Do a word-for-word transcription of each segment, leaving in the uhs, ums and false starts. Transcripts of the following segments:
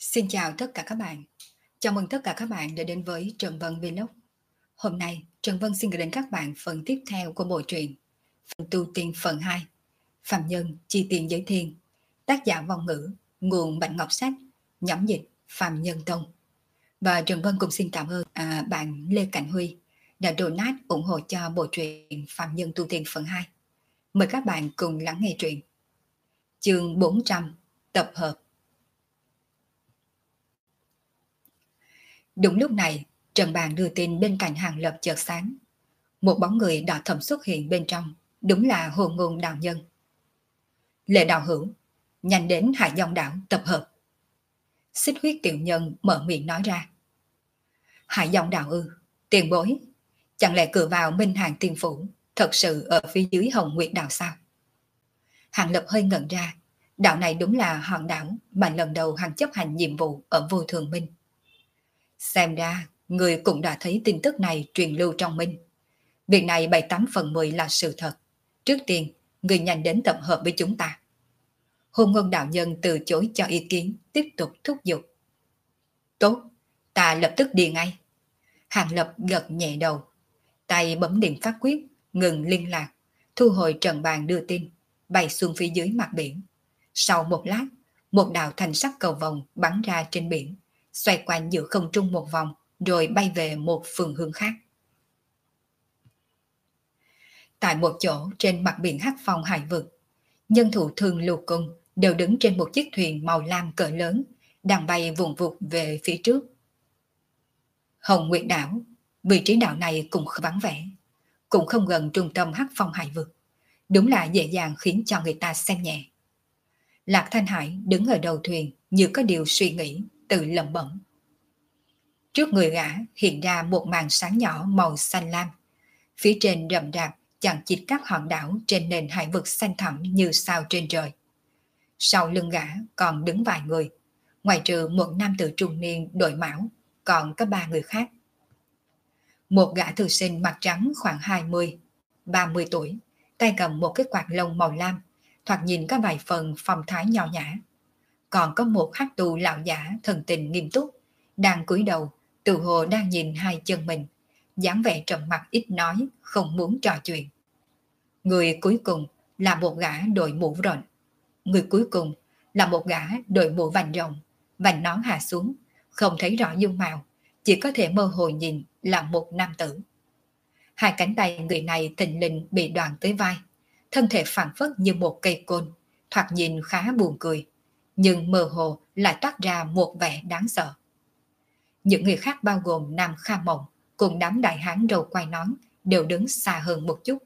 Xin chào tất cả các bạn. Chào mừng tất cả các bạn đã đến với Trần Vân Vlog. Hôm nay, Trần Vân xin gửi đến các bạn phần tiếp theo của bộ truyện Phần tu tiên phần hai, Phàm Nhân Chi Tiền Giới Thiên. Tác giả Vong Ngữ, nguồn Bạch Ngọc Sách, nhóm dịch Phàm Nhân Tông. Và Trần Vân cũng xin cảm ơn à, bạn Lê Cảnh Huy đã donate ủng hộ cho bộ truyện Phàm Nhân Tu Tiên phần hai. Mời các bạn cùng lắng nghe truyện. Chương bốn trăm, tập hợp. Đúng lúc này, Trần Bàn đưa tin bên cạnh Hàng Lập chợt sáng. Một bóng người đỏ thẫm xuất hiện bên trong, đúng là Hồ Ngôn đạo nhân. Lệ đạo hữu, nhanh đến Hải Dông đảo tập hợp. Xích huyết tiểu nhân mở miệng nói ra. Hải Dông đảo ư, tiền bối, chẳng lẽ cửa vào Minh Hàng Tiên Phủ thật sự ở phía dưới Hồng Nguyệt đảo sao? Hàng Lập hơi ngẩn ra, đảo này đúng là hòn đảo mà lần đầu hắn chấp hành nhiệm vụ ở Vô Thường Minh. Xem ra, người cũng đã thấy tin tức này truyền lưu trong Minh. Việc này bảy tám phần mười là sự thật. Trước tiên, người nhanh đến tập hợp với chúng ta. Hôn Ngôn đạo nhân từ chối cho ý kiến, tiếp tục thúc giục. Tốt, ta lập tức đi ngay. Hàng Lập gật nhẹ đầu, tay bấm điểm phát quyết, ngừng liên lạc, thu hồi trần bàn đưa tin, bay xuống phía dưới mặt biển. Sau một lát, một đạo thành sắc cầu vồng bắn ra trên biển, xoay quanh giữa không trung một vòng, rồi bay về một phương hướng khác. Tại một chỗ trên mặt biển Hắc Phong hải vực, nhân thủ Thương Lưu Cung đều đứng trên một chiếc thuyền màu lam cỡ lớn, đang bay vùng vụt về phía trước. Hồng Nguyệt đảo, vị trí đảo này cũng vắng vẻ, cũng không gần trung tâm Hắc Phong hải vực, đúng là dễ dàng khiến cho người ta xem nhẹ. Lạc Thanh Hải đứng ở đầu thuyền như có điều suy nghĩ, tự lẩm bẩm. Trước người gã hiện ra một màn sáng nhỏ màu xanh lam, phía trên rậm rạp chằng chịt các hòn đảo trên nền hải vực xanh thẳm như sao trên trời. Sau lưng gã còn đứng vài người, ngoài trừ một nam tử trung niên đội mão, còn có ba người khác. Một gã thư sinh mặt trắng khoảng hai mươi, ba mươi tuổi, tay cầm một cái quạt lông màu lam, thoạt nhìn có vài phần phong thái nho nhã. Còn có một hắc tu lão giả thần tình nghiêm túc, đang cúi đầu, tự hồ đang nhìn hai chân mình, dáng vẻ trầm mặc ít nói, không muốn trò chuyện. Người cuối cùng là một gã đội mũ rộng. Người cuối cùng là một gã đội mũ vành rộng, vành nón hạ xuống, không thấy rõ dung mạo, chỉ có thể mơ hồ nhìn là một nam tử. Hai cánh tay người này thình lình bị đoạn tới vai, thân thể phảng phất như một cây côn, thoạt nhìn khá buồn cười, nhưng mơ hồ lại toát ra một vẻ đáng sợ. Những người khác bao gồm Nam Kha Mộng cùng đám đại hán râu quai nón đều đứng xa hơn một chút.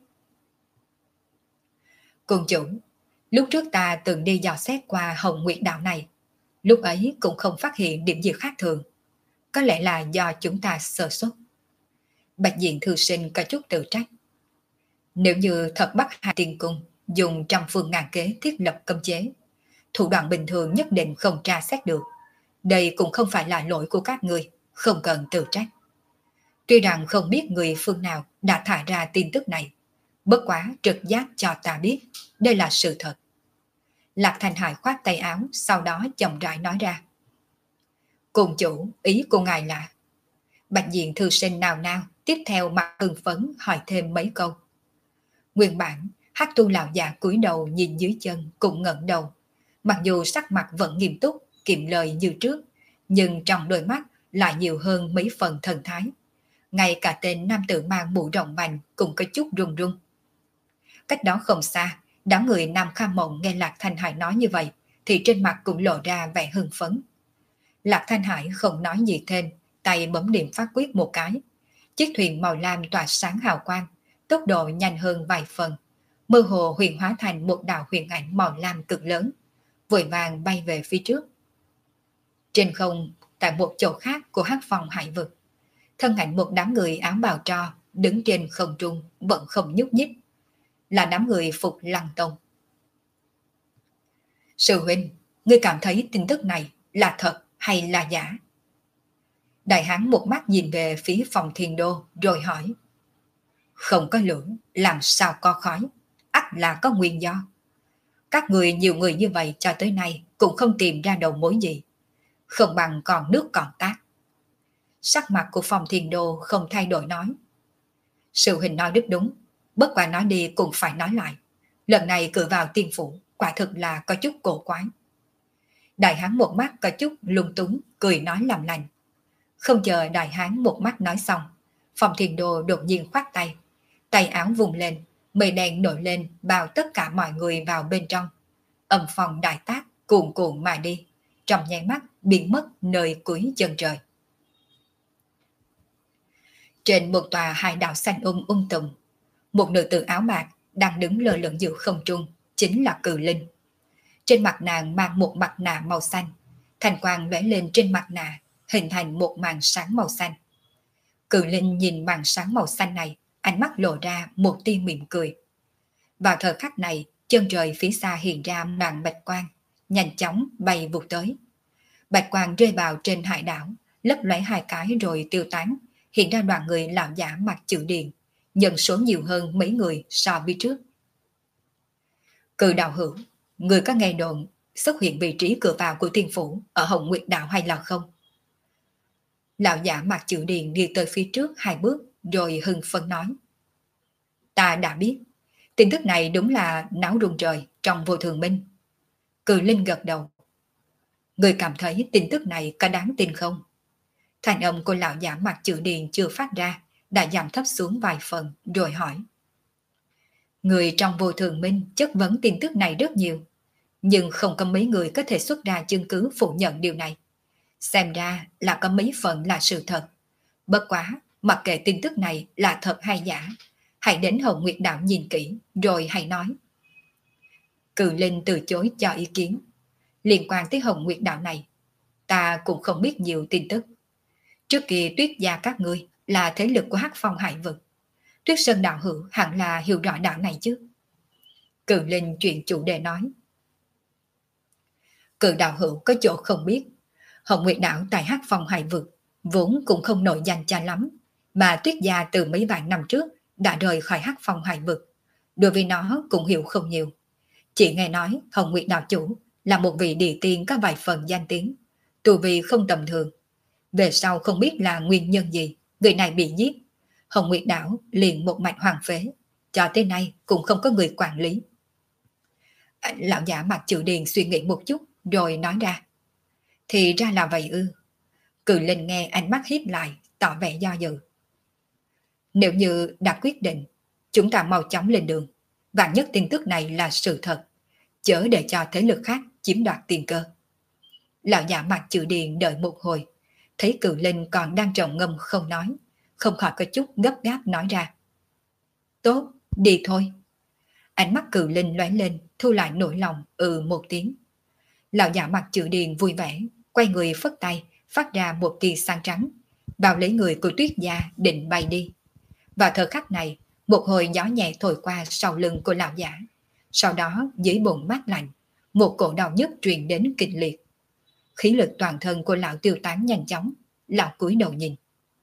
Cung chủ, lúc trước ta từng đi dò xét qua Hồng Nguyệt đảo này, lúc ấy cũng không phát hiện điểm gì khác thường. Có lẽ là do chúng ta sơ suất. Bạch diện thư sinh có chút tự trách. Nếu như thật bắt Hà Tiên Cung dùng trăm phương ngàn kế thiết lập cấm chế, thủ đoạn bình thường nhất định không tra xét được. Đây cũng không phải là lỗi của các người, không cần tự trách. Tuy rằng không biết người phương nào đã thả ra tin tức này, bất quá trực giác cho ta biết đây là sự thật. Lạc Thanh Hải khoát tay áo, sau đó chậm rãi nói ra. Cùng chủ, ý của ngài là... Bạch diện thư sinh nào nào tiếp theo mặt hưng phấn hỏi thêm mấy câu. Nguyên bản, hắc tu lão già cúi đầu nhìn dưới chân cũng ngẩng đầu. Mặc dù sắc mặt vẫn nghiêm túc, kiệm lời như trước, nhưng trong đôi mắt lại nhiều hơn mấy phần thần thái. Ngay cả tên nam tử mang mũ rộng vành cũng có chút run run. Cách đó không xa, đám người Nam Kha Mộng nghe Lạc Thanh Hải nói như vậy, thì trên mặt cũng lộ ra vẻ hưng phấn. Lạc Thanh Hải không nói gì thêm, tay bấm điểm phát quyết một cái. Chiếc thuyền màu lam tỏa sáng hào quang, tốc độ nhanh hơn vài phần, mơ hồ huyền hóa thành một đạo huyền ảnh màu lam cực lớn, vội vàng bay về phía trước. Trên không, tại một chỗ khác của Hắc Phong hải vực, thân ảnh một đám người áo bào tro đứng trên không trung vẫn không nhúc nhích, là đám người Phục Lăng Tông. Sư huynh, ngươi cảm thấy tin tức này là thật hay là giả? Đại hán một mắt nhìn về phía phòng Thiên Đô rồi hỏi. Không có lửa, làm sao có khói? Ắt là có nguyên do. Các người nhiều người như vậy cho tới nay cũng không tìm ra đầu mối gì. không bằng còn nước còn tát. Sắc mặt của Phong Thiên Đô không thay đổi nói. Sư huynh nói rất đúng, bất quả nói đi cũng phải nói lại. Lần này cử vào tiên phủ, quả thực là có chút cổ quái. Đại hán một mắt có chút lung túng, cười nói làm lành. Không chờ đại hán một mắt nói xong, Phong Thiên Đô đột nhiên khoát tay. Tay áo vùng lên, mây đen nổi lên bao tất cả mọi người vào bên trong. Âm phong đại tác, cuồn cuộn mà đi, trong nháy mắt biến mất nơi cuối chân trời. Trên một tòa hải đảo xanh um um tùm, một nữ tử áo bạc đang đứng lơ lửng giữa không trung, chính là Cự Linh. Trên mặt nàng mang một mặt nạ màu xanh, thành quang lóe lên trên mặt nạ, hình thành một màn sáng màu xanh. Cự Linh nhìn màn sáng màu xanh này, ánh mắt lộ ra một tia mỉm cười. Vào thời khắc này, chân trời phía xa hiện ra màn bạch quang, nhanh chóng bay vụt tới. Bạch quang rơi vào trên hải đảo, lấp lóe hai cái rồi tiêu tán, hiện ra đoàn người lão giả mặc chữ điền, nhân số nhiều hơn mấy người so với trước. Cự đạo hữu, người có nghe đồn xuất hiện vị trí cửa vào của tiên phủ ở Hồng Nguyệt Đạo hay là không? Lão giả mặc chữ điền đi tới phía trước hai bước rồi hưng phấn nói. Ta đã biết, tin tức này đúng là náo rung trời trong vô thường minh. Cự Linh gật đầu. Người cảm thấy tin tức này có đáng tin không? Thành âm của lão giả mặc chữ điền chưa phát ra, đã giảm thấp xuống vài phần rồi hỏi. Người trong vô thường minh chất vấn tin tức này rất nhiều, nhưng không có mấy người có thể xuất ra chứng cứ phủ nhận điều này. Xem ra là có mấy phần là sự thật. Bất quá, mặc kệ tin tức này là thật hay giả, hãy đến Hồng Nguyệt Đạo nhìn kỹ rồi hãy nói. Cự Linh từ chối cho ý kiến. Liên quan tới Hồng Nguyệt Đạo này, ta cũng không biết nhiều tin tức. Trước kia Tuyết gia các ngươi là thế lực của Hắc Phong Hải Vực. Tuyết Sơn đạo hữu hẳn là hiểu rõ đạo này chứ. Cự Linh chuyển chủ đề nói. Cự đạo hữu có chỗ không biết, Hồng Nguyệt Đạo tại Hắc Phong Hải Vực vốn cũng không nổi danh cha lắm, mà Tuyết gia từ mấy vạn năm trước đã rời khỏi Hắc Phong Hải Vực. Đối với nó cũng hiểu không nhiều. Chỉ nghe nói Hồng Nguyệt Đạo chủ là một vị địa tiên có vài phần danh tiếng, tu vi không tầm thường. Về sau không biết là nguyên nhân gì, người này bị giết. Hồng Nguyệt Đảo liền một mạch hoàng phế, cho tới nay cũng không có người quản lý. Lão giả mặc chữ điền suy nghĩ một chút rồi nói ra. Thì ra là vậy ư. Cự Linh nghe ánh mắt híp lại, tỏ vẻ do dự. Nếu như đã quyết định, chúng ta mau chóng lên đường. Vạn nhất tin tức này là sự thật, chớ để cho thế lực khác chiếm đoạt tiền cơ. Lão giả mặc chữ điền đợi một hồi, thấy Cự Linh còn đang trầm ngâm không nói, không khỏi có chút gấp gáp nói ra. Tốt, đi thôi. Ánh mắt Cự Linh lóe lên, thu lại nỗi lòng, ừ một tiếng. Lão giả mặc chữ điền vui vẻ, quay người phất tay, phát ra một kỳ sáng trắng, vào lấy người của Tuyết gia định bay đi. Vào thời khắc này, một hồi gió nhẹ thổi qua sau lưng của lão giả. Sau đó dưới bụng mát lạnh, một cổ đau nhức truyền đến kịch liệt. Khí lực toàn thân của lão tiêu tán nhanh chóng, lão cúi đầu nhìn.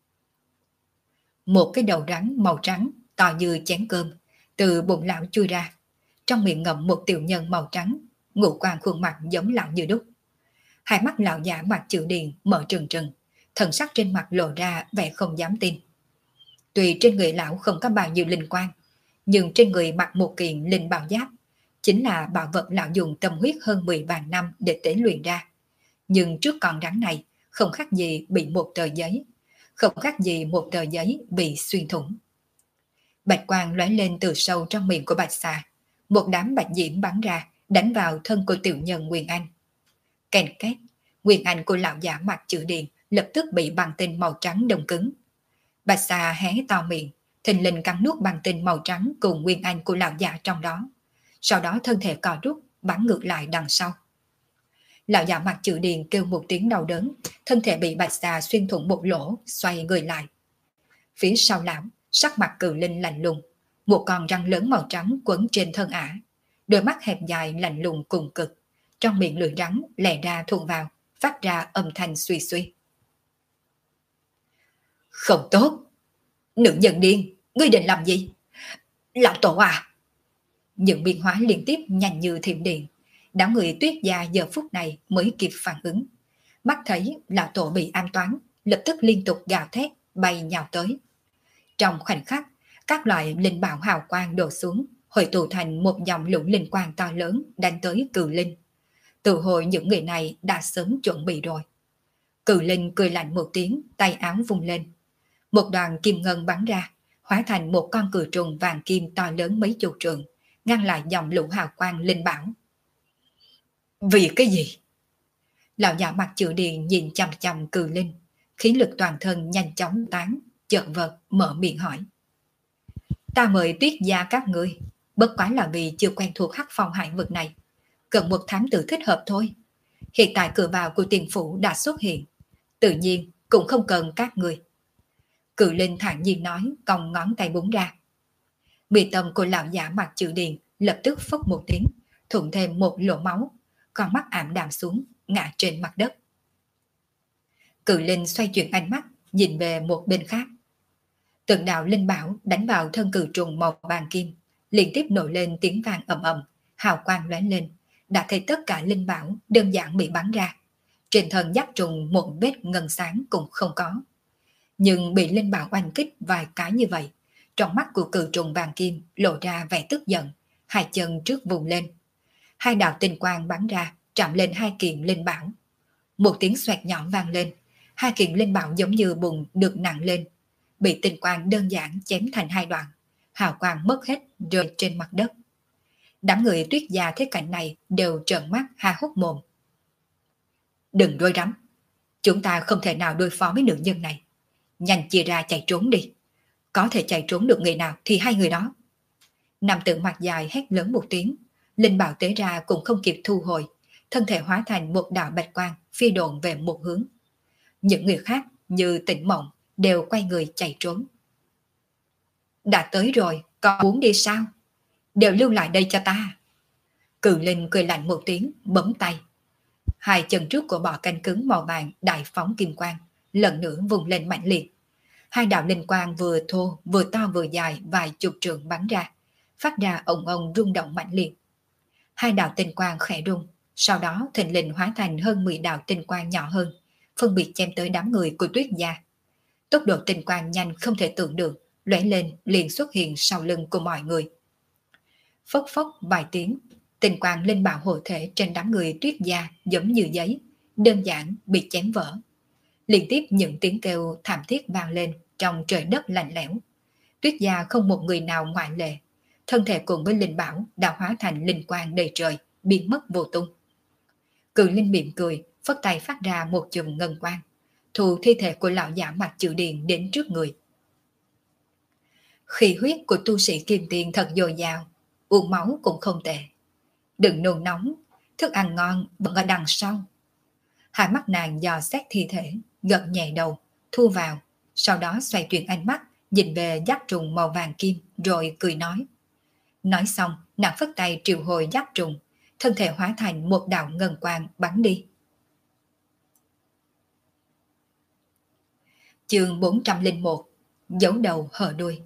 Một cái đầu rắn màu trắng to như chén cơm từ bụng lão chui ra, trong miệng ngậm một tiểu nhân màu trắng, ngũ quan khuôn mặt giống lão như đúc. Hai mắt lão giả mặc chữ điền mở trừng trừng, thần sắc trên mặt lộ ra vẻ không dám tin. Tuy trên người lão không có bao nhiêu linh quan, nhưng trên người mặc một kiện linh bào giáp, chính là bảo vật lão dùng tâm huyết hơn mười vạn năm để tế luyện ra. Nhưng trước con rắn này không khác gì bị một tờ giấy, không khác gì một tờ giấy bị xuyên thủng. Bạch quang lóe lên từ sâu trong miệng của bạch xà, một đám bạch diễm bắn ra, đánh vào thân của tiểu nhân Nguyên Anh. Kèn két, Nguyên Anh của lão giả mặc chữ điền lập tức bị băng tinh màu trắng đông cứng. Bạch xà hé to miệng, thình lình cắn nuốt băng tinh màu trắng cùng Nguyên Anh của lão giả trong đó. Sau đó thân thể co rút, bắn ngược lại đằng sau. Lão giả mặc chữ điền kêu một tiếng đau đớn, thân thể bị bạch xà xuyên thủng một lỗ, xoay người lại. Phía sau lão, sắc mặt Cự Linh lạnh lùng, một con răng lớn màu trắng quấn trên thân ả, đôi mắt hẹp dài lạnh lùng cùng cực, trong miệng lưỡi rắn lè ra thuận vào, phát ra âm thanh suy suy. Không tốt! Nữ nhân điên, ngươi định làm gì? Lão tổ à! Những biến hóa liên tiếp nhanh như thiểm điện. Đám người Tuyết gia giờ phút này mới kịp phản ứng. Mắt thấy lão tổ bị an toán, lập tức liên tục gào thét, bay nhào tới. Trong khoảnh khắc, các loại linh bảo hào quang đổ xuống, hội tụ thành một dòng lũ linh quang to lớn đánh tới Cự Linh. Từ hồi những người này đã sớm chuẩn bị rồi. Cự Linh cười lạnh một tiếng, tay áo vung lên. Một đoàn kim ngân bắn ra, hóa thành một con cự trùng vàng kim to lớn mấy chục trượng, ngăn lại dòng lũ hào quang linh bảo. Vì cái gì? Lão giả mặt chữ điền nhìn chằm chằm Cự Linh, khí lực toàn thân nhanh chóng tán, chợt vật mở miệng hỏi. Ta mời Tuyết gia các ngươi, bất quá là vì chưa quen thuộc hắc phong hải vực này, cần một thám tử thích hợp thôi. Hiện tại cửa vào của tiền phủ đã xuất hiện, tự nhiên cũng không cần các người. Cự Linh thản nhiên nói, cong ngón tay búng ra. Bị tâm của lão giả mặt chữ điền lập tức phốc một tiếng, thủng thêm một lỗ máu, con mắt ảm đạm xuống, ngã trên mặt đất. Cự Linh xoay chuyển ánh mắt, nhìn về một bên khác. Từng đạo linh bảo đánh vào thân cự trùng màu vàng kim, liên tiếp nổi lên tiếng vang ầm ầm, hào quang lóe lên, đã thấy tất cả linh bảo đơn giản bị bắn ra. Trên thân giáp trùng một vết ngân sáng cũng không có. Nhưng bị linh bảo oanh kích vài cái như vậy, trong mắt của cự trùng vàng kim lộ ra vẻ tức giận, hai chân trước vùng lên. Hai đạo tinh quang bắn ra, chạm lên hai kiện linh bảo. Một tiếng xoẹt nhỏ vang lên, hai kiện linh bảo giống như bùn được nặng lên, bị tinh quang đơn giản chém thành hai đoạn, hào quang mất hết rơi trên mặt đất. Đám người Tuyết gia thấy cảnh này đều trợn mắt há hốc mồm. Đừng rối rắm, chúng ta không thể nào đối phó với nữ nhân này. Nhanh chia ra chạy trốn đi. Có thể chạy trốn được người nào thì hai người đó. Nam tử mặt dài hét lớn một tiếng, linh bảo tế ra cũng không kịp thu hồi, thân thể hóa thành một đạo bạch quang phi độn về một hướng. Những người khác như Tỉnh Mộng đều quay người chạy trốn. Đã tới rồi, còn muốn đi sao? Đều lưu lại đây cho ta. Cự Linh cười lạnh một tiếng, bấm tay. Hai chân trước của bọ canh cứng màu vàng đại phóng kim quang, lần nữa vùng lên mạnh liệt. Hai đạo linh quang vừa thô, vừa to vừa dài vài chục trượng bắn ra, phát ra ồng ồng rung động mạnh liệt. Hai đạo tinh quang khẽ rung, sau đó thình lình hóa thành hơn mười đạo tinh quang nhỏ hơn, phân biệt chém tới đám người của Tuyết gia. Tốc độ tinh quang nhanh không thể tưởng được, lóe lên liền xuất hiện sau lưng của mọi người. Phốc phốc vài tiếng, tinh quang linh bảo hộ thể trên đám người Tuyết gia giống như giấy, đơn giản bị chém vỡ. Liên tiếp những tiếng kêu thảm thiết vang lên trong trời đất lạnh lẽo. Tuyết gia không một người nào ngoại lệ, thân thể cùng với linh bảo đã hóa thành linh quang đầy trời, biến mất vô tung. Cự Linh mỉm cười, phất tay phát ra một chùm ngân quang, thu thi thể của lão giả mặt chữ điền đến trước người. Khí huyết của tu sĩ kim tiền thật dồi dào, uống máu cũng không tệ. Đừng nôn nóng, thức ăn ngon vẫn ở đằng sau. Hai mắt nàng dò xét thi thể, gật nhẹ đầu, thu vào, sau đó xoay chuyển ánh mắt, nhìn về giáp trùng màu vàng kim, rồi cười nói. Nói xong, nàng phất tay triệu hồi giáp trùng, thân thể hóa thành một đạo ngân quang bắn đi. Chương bốn trăm lẻ một, giấu đầu hở đuôi.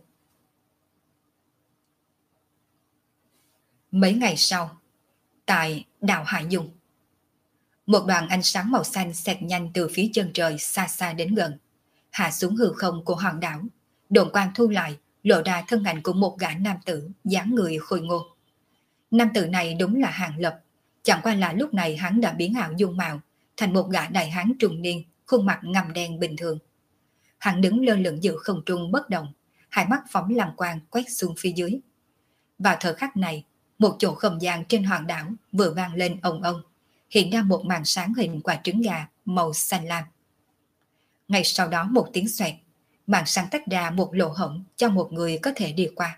Mấy ngày sau, tại đảo Hải Dung, một đoàn ánh sáng màu xanh xẹt nhanh từ phía chân trời xa xa đến gần, hạ xuống hư không của hòn đảo. Độn quang thu lại, lộ ra thân ảnh của một gã nam tử dáng người khôi ngô. Nam tử này đúng là Hàng Lập, chẳng qua là lúc này hắn đã biến ảo dung mạo thành một gã đại hán trung niên, khuôn mặt ngăm đen bình thường. Hắn đứng lơ lửng giữa không trung bất động, hai mắt phóng lăng quang quét xuống phía dưới. Vào thời khắc này, một chỗ không gian trên hòn đảo vừa vang lên ông ông, hiện ra một màn sáng hình quả trứng gà màu xanh lam. Ngay sau đó một tiếng xoẹt, màn sáng tách ra một lỗ hổng cho một người có thể đi qua.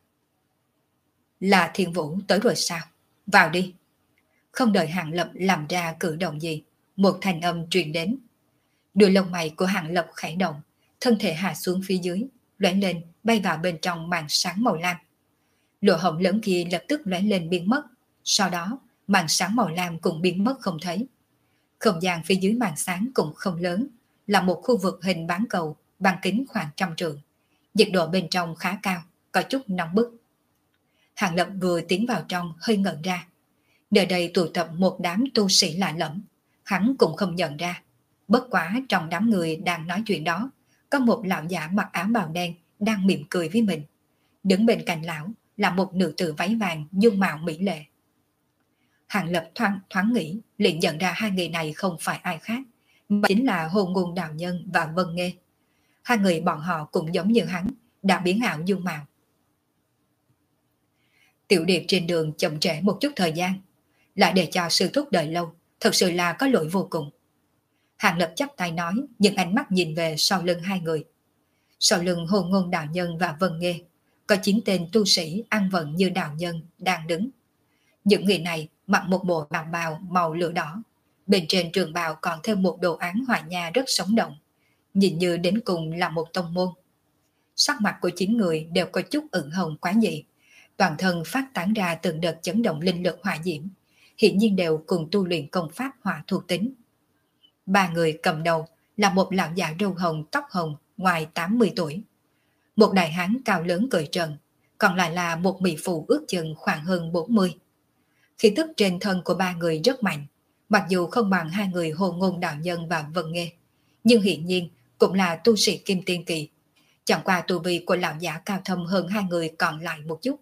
Là Thiên Vũ tới rồi sao? Vào đi. Không đợi Hàng Lập làm ra cử động gì, một thanh âm truyền đến. Đuôi lông mày của Hàng Lập khẽ động, thân thể hạ xuống phía dưới, lóe lên bay vào bên trong màn sáng màu lam. Lỗ hổng lớn kia lập tức lóe lên biến mất, sau đó màn sáng màu lam cũng biến mất không thấy. Không gian phía dưới màn sáng cũng không lớn, là một khu vực hình bán cầu, bán kính khoảng trăm trượng. Nhiệt độ bên trong khá cao, có chút nóng bức. Hàng Lập vừa tiến vào trong hơi ngẩn ra. Nơi đây tụ tập một đám tu sĩ lạ lẫm, Hắn cũng không nhận ra. Bất quá trong đám người đang nói chuyện đó, có một lão giả mặc áo bào đen đang mỉm cười với mình. Đứng bên cạnh lão là một nữ tử váy vàng dung mạo mỹ lệ. Hàng Lập thoáng, thoáng nghĩ liền nhận ra hai người này không phải ai khác, mà chính là Hồn Ngôn Đạo Nhân và Vân Nghê. Hai người bọn họ cũng giống như hắn, đã biến ảo dung mạo. Tiểu Điệp trên đường chậm trễ một chút thời gian, lại để cho sư thúc đợi lâu, thật sự là có lỗi vô cùng. Hàng Lập chắp tay nói, nhưng ánh mắt nhìn về sau lưng hai người. Sau lưng Hồn Ngôn Đạo Nhân và Vân Nghê, có chín tên tu sĩ ăn vận như đạo nhân đang đứng. Những người này mặc một bộ bào bào màu lửa đỏ, bên trên trường bào còn thêm một đồ án họa nha rất sống động, nhìn như đến cùng là một tông môn. Sắc mặt của chín người đều có chút ửng hồng quá dị, toàn thân phát tán ra từng đợt chấn động linh lực hỏa diễm, hiển nhiên đều cùng tu luyện công pháp hỏa thuộc tính. Ba người cầm đầu là một lão già râu hồng tóc hồng ngoài tám mươi tuổi, một đại hán cao lớn cởi trần, còn lại là một mỹ phụ ước chừng khoảng hơn bốn mươi. Khí tức trên thân của ba người rất mạnh, mặc dù không bằng hai người Hồn Ngôn Đạo Nhân và Vân Nghê, nhưng hiển nhiên cũng là tu sĩ kim tiên kỳ. Chẳng qua tu vi của lão giả cao thâm hơn hai người còn lại một chút.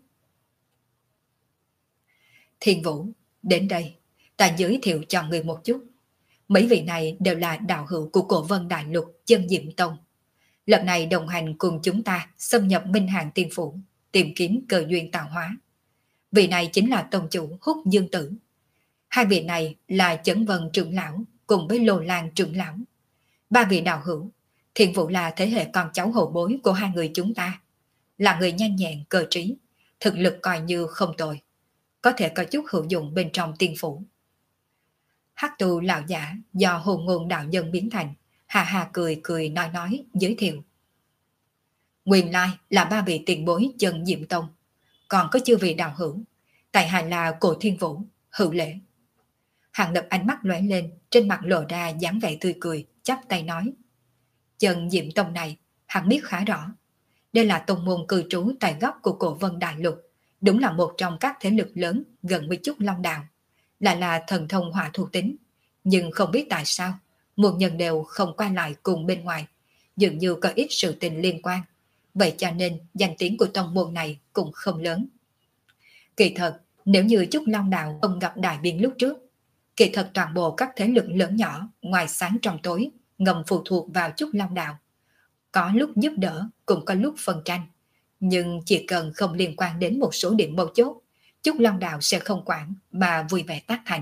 Thiên Vũ, đến đây, ta giới thiệu cho người một chút. Mấy vị này đều là đạo hữu của Cổ Vân Đại Lục Chân Diệm Tông. Lần này đồng hành cùng chúng ta xâm nhập Minh Hàng Tiên Phủ, tìm kiếm cơ duyên tạo hóa. Vị này chính là tông chủ Húc Dương Tử. Hai vị này là Chấn Vân trưởng lão cùng với Lô Lan trưởng lão. Ba vị đạo hữu, Thiên Vũ là thế hệ con cháu hậu bối của hai người chúng ta. Là người nhanh nhẹn cơ trí, thực lực coi như không tồi, có thể có chút hữu dụng bên trong tiên phủ. Hắc tu lão giả do Hồn Ngôn Đạo Nhân biến thành, hà hà cười cười nói nói giới thiệu. Nguyên lai là ba vị tiền bối Chân Diệm Tông, còn có chư vị đạo hữu, tại hạ là Cổ Thiên Vũ, hữu lễ. Hàng Lập ánh mắt lóe lên, trên mặt lộ ra dáng vẻ tươi cười, chắp tay nói. Chân Diệm Tông này, hắn biết khá rõ. Đây là tông môn cư trú tại góc của Cổ Vân Đại Lục, đúng là một trong các thế lực lớn gần với Trúc Long Đạo, lại là thần thông hỏa thuộc tính. Nhưng không biết tại sao, một nhân đều không qua lại cùng bên ngoài, dường như có ít sự tình liên quan. Vậy cho nên danh tiếng của tông môn này cũng không lớn. Kỳ thật, nếu như Trúc Long Đạo không gặp đại biến lúc trước, kỳ thật toàn bộ các thế lực lớn nhỏ ngoài sáng trong tối ngầm phụ thuộc vào Trúc Long Đạo. Có lúc giúp đỡ, cũng có lúc phân tranh. Nhưng chỉ cần không liên quan đến một số điểm mấu chốt, Trúc Long Đạo sẽ không quản mà vui vẻ tác thành.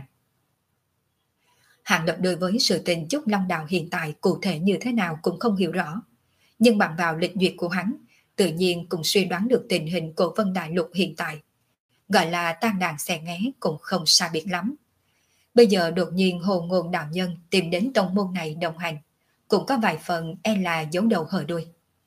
Hàng Lập đối với sự tình Trúc Long Đạo hiện tại cụ thể như thế nào cũng không hiểu rõ. Nhưng bằng vào lịch duyệt của hắn, tự nhiên cũng suy đoán được tình hình của Vân Đại Lục hiện tại. Gọi là tan đàn xẻ nghé cũng không xa biệt lắm. Bây giờ đột nhiên Hồn Ngôn Đạo Nhân tìm đến tông môn này đồng hành, cũng có vài phần e là giấu đầu hở đuôi.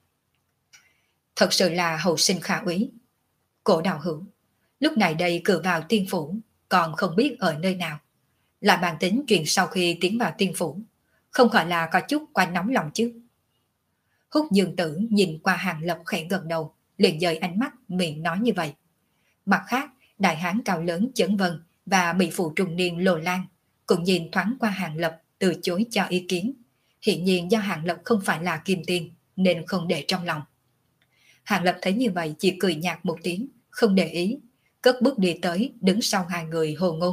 Thật sự là hậu sinh khả úy. Cổ đạo hữu, lúc này đây cử vào tiên phủ, còn không biết ở nơi nào. Lại bàn tính chuyện sau khi tiến vào tiên phủ, không khỏi là có chút quá nóng lòng chứ. Húc Dương Tử nhìn qua Hàng Lập khẽ gần đầu, liền dời ánh mắt miệng nói như vậy. Mặt khác, đại hán cao lớn Chấn Vân và mỹ phụ trung niên Lô Lan cũng nhìn thoáng qua Hàng Lập, từ chối cho ý kiến. Hiện nhiên do Hàng Lập không phải là kim tiên nên không để trong lòng. Hàng Lập thấy như vậy chỉ cười nhạt một tiếng, không để ý, cất bước đi tới đứng sau hai người Hồ Ngôn.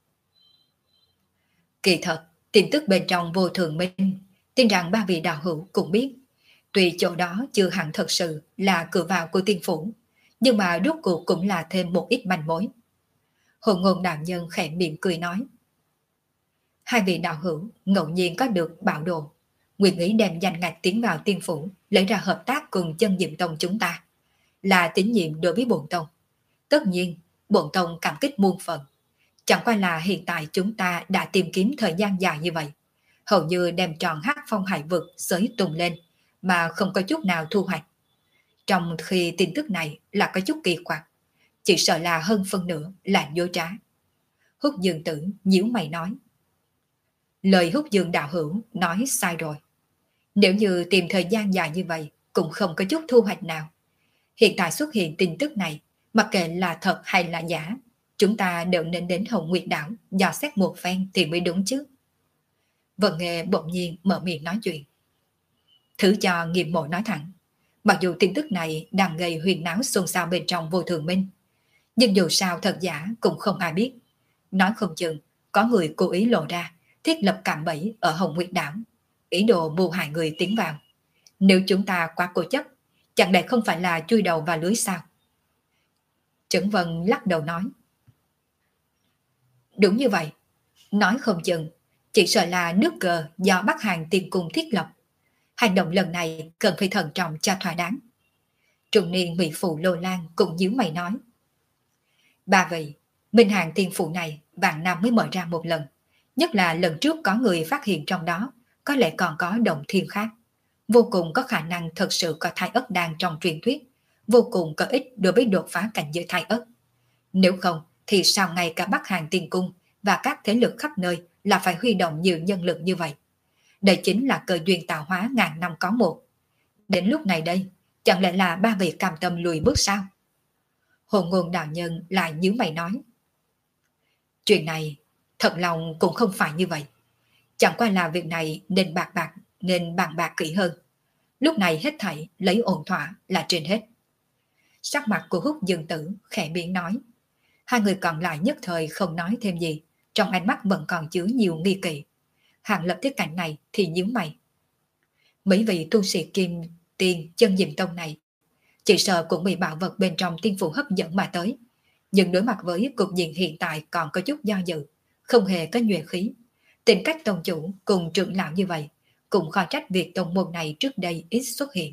Kỳ thật, tin tức bên trong vô thường minh, tin rằng ba vị đạo hữu cũng biết. Tuy chỗ đó chưa hẳn thật sự là cửa vào của tiên phủ, nhưng mà rốt cuộc cũng là thêm một ít manh mối. Hồ Ngôn đạo nhân khẽ miệng cười nói. Hai vị đạo hữu ngẫu nhiên có được bảo đồ, nguyện ý đem danh ngạch tiến vào tiên phủ, lấy ra hợp tác cùng Chân Diệm Tông chúng ta, là tín nhiệm đối với bổn tông. Tất nhiên, bổn tông cảm kích muôn phần. Chẳng qua là hiện tại chúng ta đã tìm kiếm thời gian dài như vậy, hầu như đem tròn Hắc Phong hải vực xới tung lên mà không có chút nào thu hoạch. Trong khi tin tức này là có chút kỳ quặc, chỉ sợ là hơn phân nửa là dối trá. Húc Dương Tử nhíu mày nói. Lời Húc Dương đạo hữu nói sai rồi. Nếu như tìm thời gian dài như vậy cũng không có chút thu hoạch nào. Hiện tại xuất hiện tin tức này, mặc kệ là thật hay là giả, chúng ta đều nên đến Hồng Nguyệt Đảo dò xét một phen thì mới đúng chứ. Vân Nghê bỗng nhiên mở miệng nói chuyện. Thử cho Nghiêm Mộ nói thẳng. Mặc dù tin tức này đang gây huyền náo xôn xao bên trong Vô Thường Minh, nhưng dù sao thật giả cũng không ai biết. Nói không chừng có người cố ý lộ ra, thiết lập cạm bẫy ở Hồng Nguyệt Đảo, ý đồ mưu hại người tiến vào. Nếu chúng ta quá cố chấp, chẳng lẽ không phải là chui đầu vào lưới sao? Trấn Vân lắc đầu nói. Đúng như vậy, nói không chừng, chỉ sợ là nước cờ do Bắc Hàn Tiên Cung thiết lập. Hành động lần này cần phải thận trọng cho thỏa đáng. Trung niên Mỹ Phụ Lô Lan cũng nhíu mày nói. Bà vị, Minh Hàn Tiên Phụ này vạn năm mới mở ra một lần, nhất là lần trước có người phát hiện trong đó, có lẽ còn có động thiên khác. Vô cùng có khả năng thật sự có thai ất đang trong truyền thuyết, vô cùng có ích đối với đột phá cảnh giới thai ất. Nếu không, thì sao ngay cả Bắc Hàn Tiên Cung và các thế lực khắp nơi là phải huy động nhiều nhân lực như vậy? Đây chính là cơ duyên tạo hóa ngàn năm có một. Đến lúc này đây, chẳng lẽ là ba vị cam tâm lùi bước sao? Hồn Ngôn đạo nhân lại nhíu mày nói. Chuyện này, thật lòng cũng không phải như vậy. Chẳng qua là việc này nên bạc bạc, nên bàn bạc kỹ hơn. Lúc này hết thảy lấy ổn thỏa là trên hết. Sắc mặt của Húc Dương Tử khẽ biến nói. Hai người còn lại nhất thời không nói thêm gì, trong ánh mắt vẫn còn chứa nhiều nghi kỵ. Hàng Lập thấy cảnh này thì nhíu mày. Mấy vị tu sĩ Kim Tiên Chân Diệm Tông này chỉ sợ cũng bị bảo vật bên trong tiên phủ hấp dẫn mà tới, nhưng đối mặt với cục diện hiện tại còn có chút do dự, không hề có nhuệ khí. Tính cách tông chủ cùng trưởng lão như vậy, cũng khó trách việc tông môn này trước đây ít xuất hiện.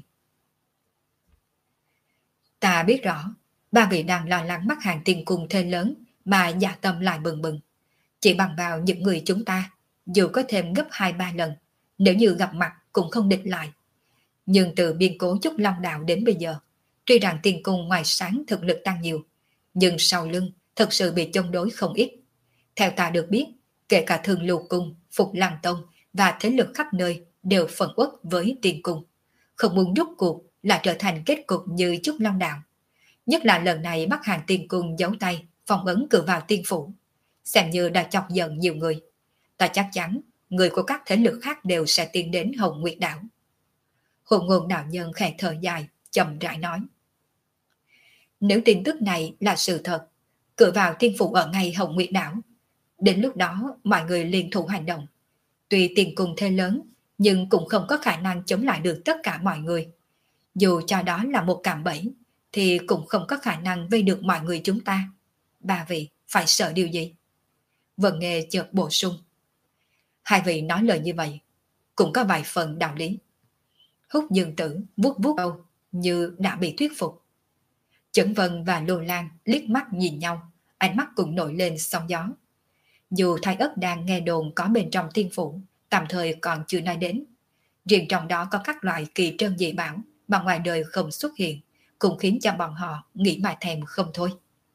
Ta biết rõ, ba vị đang lo lắng mắc hàng tiền cùng thê lớn mà dạ tâm lại bừng bừng. Chỉ bằng vào những người chúng ta, dù có thêm gấp hai ba lần, nếu như gặp mặt cũng không địch lại. Nhưng từ biên cố Trúc Long Đạo đến bây giờ, tuy rằng tiền cung ngoài sáng thực lực tăng nhiều, nhưng sau lưng thật sự bị chống đối không ít. Theo ta được biết, kể cả Thường Lưu Cung, Phục Lăng Tông và thế lực khắp nơi đều phẫn uất với tiền cung, không muốn rút cuộc là trở thành kết cục như Trúc Long Đạo. Nhất là lần này Bắc Hàn Tiên Cung giấu tay phong ấn cử vào tiên phủ, xem như đã chọc giận nhiều người. Ta chắc chắn người của các thế lực khác đều sẽ tiến đến Hồng Nguyệt Đảo. Hồn Ngôn đạo nhân khẽ thở dài, chậm rãi nói. Nếu tin tức này là sự thật, cử vào tiên phủ ở ngay Hồng Nguyệt Đảo, đến lúc đó mọi người liên thủ hành động. Tuy tiền cung thế lớn, nhưng cũng không có khả năng chống lại được tất cả mọi người. Dù cho đó là một cạm bẫy, thì cũng không có khả năng vây được mọi người chúng ta. Ba vị phải sợ điều gì? Vân Nghê chợt bổ sung. Hai vị nói lời như vậy, cũng có vài phần đạo lý. Húc Dương Tử vuốt vuốt đầu như đã bị thuyết phục. Chẩn Vân và Lô Lan liếc mắt nhìn nhau, ánh mắt cũng nổi lên sóng gió. Dù Thái Ất đang nghe đồn có bên trong tiên phủ, tạm thời còn chưa nói đến. Riêng trong đó có các loại kỳ trân dị bảo mà ngoài đời không xuất hiện, cũng khiến cho bọn họ nghĩ mà thèm không thôi.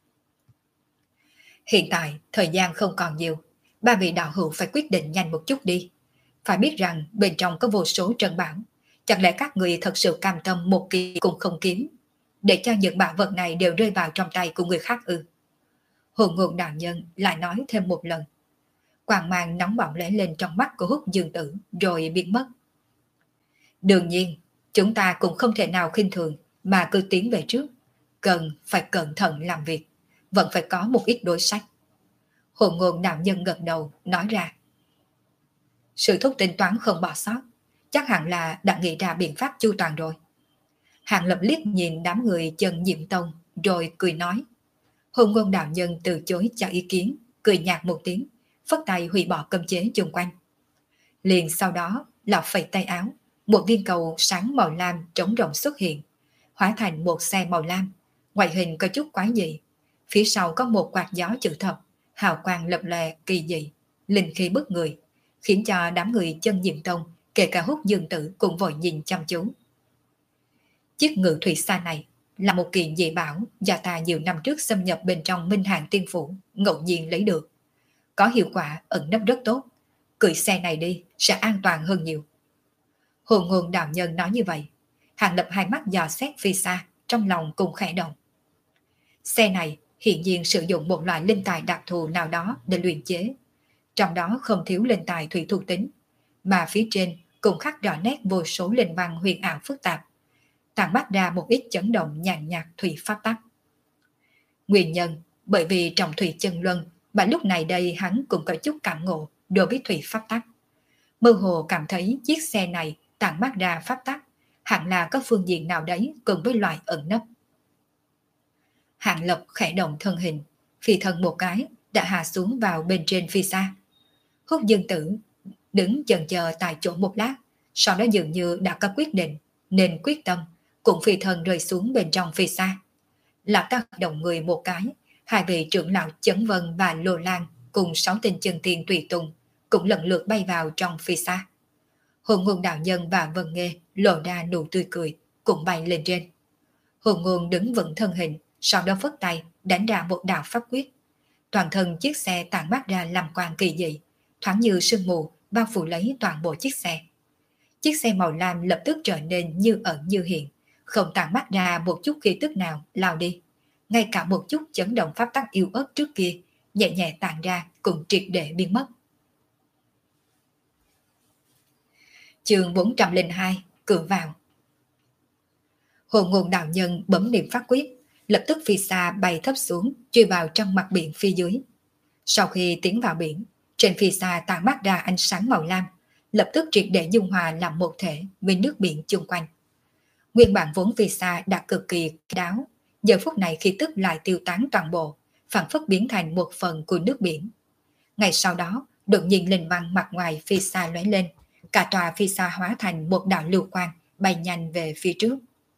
Hiện tại, thời gian không còn nhiều, ba vị đạo hữu phải quyết định nhanh một chút đi. Phải biết rằng bên trong có vô số trân bảo, chẳng lẽ các người thật sự cam tâm một kỳ cũng không kiếm, để cho những bảo vật này đều rơi vào trong tay của người khác ư? Hồn Ngôn đạo nhân lại nói thêm một lần. Quang mang nóng bỏng lóe lên trong mắt của Húc Dương Tử rồi biến mất. Đương nhiên, chúng ta cũng không thể nào khinh thường mà cứ tiến về trước, cần phải cẩn thận làm việc, vẫn phải có một ít đối sách. Hồn Ngôn đạo nhân gật đầu nói ra. Sự thúc tính toán không bỏ sót, chắc hẳn là đã nghĩ ra biện pháp chu toàn rồi. Hàng Lập liếc nhìn đám người Chân Diệm Tông rồi cười nói. Hồn Ngôn đạo nhân từ chối cho ý kiến, cười nhạt một tiếng, phất tay hủy bỏ cấm chế chung quanh. Liền sau đó là phẩy tay áo, một viên cầu sáng màu lam trống rộng xuất hiện, hóa thành một xe màu lam, ngoại hình có chút quái dị. Phía sau có một quạt gió chữ thập, hào quang lập lòe kỳ dị, linh khí bức người, khiến cho đám người Chân Diệm Tông, kể cả Húc Dương Tử cũng vội nhìn chăm chú. Chiếc ngự thủy xa này là một kiện dị bảo do ta nhiều năm trước xâm nhập bên trong Minh Hàn Tiên Phủ, ngẫu nhiên lấy được. Có hiệu quả ẩn nấp rất tốt, cưỡi xe này đi sẽ an toàn hơn nhiều. Hồn Ngôn đạo nhân nói như vậy, Hàng Lập hai mắt dò xét phía xa, trong lòng cùng khẽ động. Xe này hiện nhiên sử dụng một loại linh tài đặc thù nào đó để luyện chế, trong đó không thiếu linh tài thủy thuộc tính, mà phía trên cũng khắc rõ nét vô số linh văn huyền ảo phức tạp, tản mát ra một ít chấn động nhàn nhạt thủy pháp tắc. Nguyên nhân bởi vì trong thủy chân luân mà lúc này đây hắn cũng có chút cảm ngộ đối với thủy pháp tắc. Mơ hồ cảm thấy chiếc xe này tản mát ra pháp tắc, hẳn là có phương diện nào đấy cùng với loại ẩn nấp. Hạng Lập khẽ động thân hình, phi thân một cái đã hạ xuống vào bên trên phi xa. Húc Dương Tử đứng chần chờ tại chỗ một lát, sau đó dường như đã có quyết định nên quyết tâm cũng phi thân rơi xuống bên trong phi xa. Lão ta động người một cái, hai vị trưởng lão Chấn Vân và Lô Lan cùng sáu tên chân tiên tùy tùng cũng lần lượt bay vào trong phi xa. Hồn Ngôn đạo nhân và Vân Nghê lộ ra nụ tươi cười, cũng bay lên trên. Hồn Ngôn đứng vững thân hình, sau đó phất tay đánh ra một đạo pháp quyết. Toàn thân chiếc xe tản mát ra làm quang kỳ dị, thoáng như sương mù bao phủ lấy toàn bộ chiếc xe. Chiếc xe màu lam lập tức trở nên như ẩn như hiện, không tản mát ra một chút khí tức nào lao đi. Ngay cả một chút chấn động pháp tắc yếu ớt trước kia nhẹ nhẹ tàn ra cũng triệt để biến mất. Chương bốn trăm lẻ hai, cửa vào. Hồn Ngôn đạo nhân bấm niệm pháp quyết, lập tức phi xa bay thấp xuống, chui vào trong mặt biển phía dưới. Sau khi tiến vào biển, trên phi xa tản mát ra ánh sáng màu lam, lập tức triệt để dung hòa làm một thể với nước biển chung quanh. Nguyên bản vốn phi xa đã cực kỳ đáo, giờ phút này khí tức lại tiêu tán toàn bộ, phản phất biến thành một phần của nước biển. Ngày sau đó, đột nhiên linh văn mặt ngoài phi xa lóe lên, cả tòa phi xa hóa thành một đạo lưu quang bay nhanh về phía trước.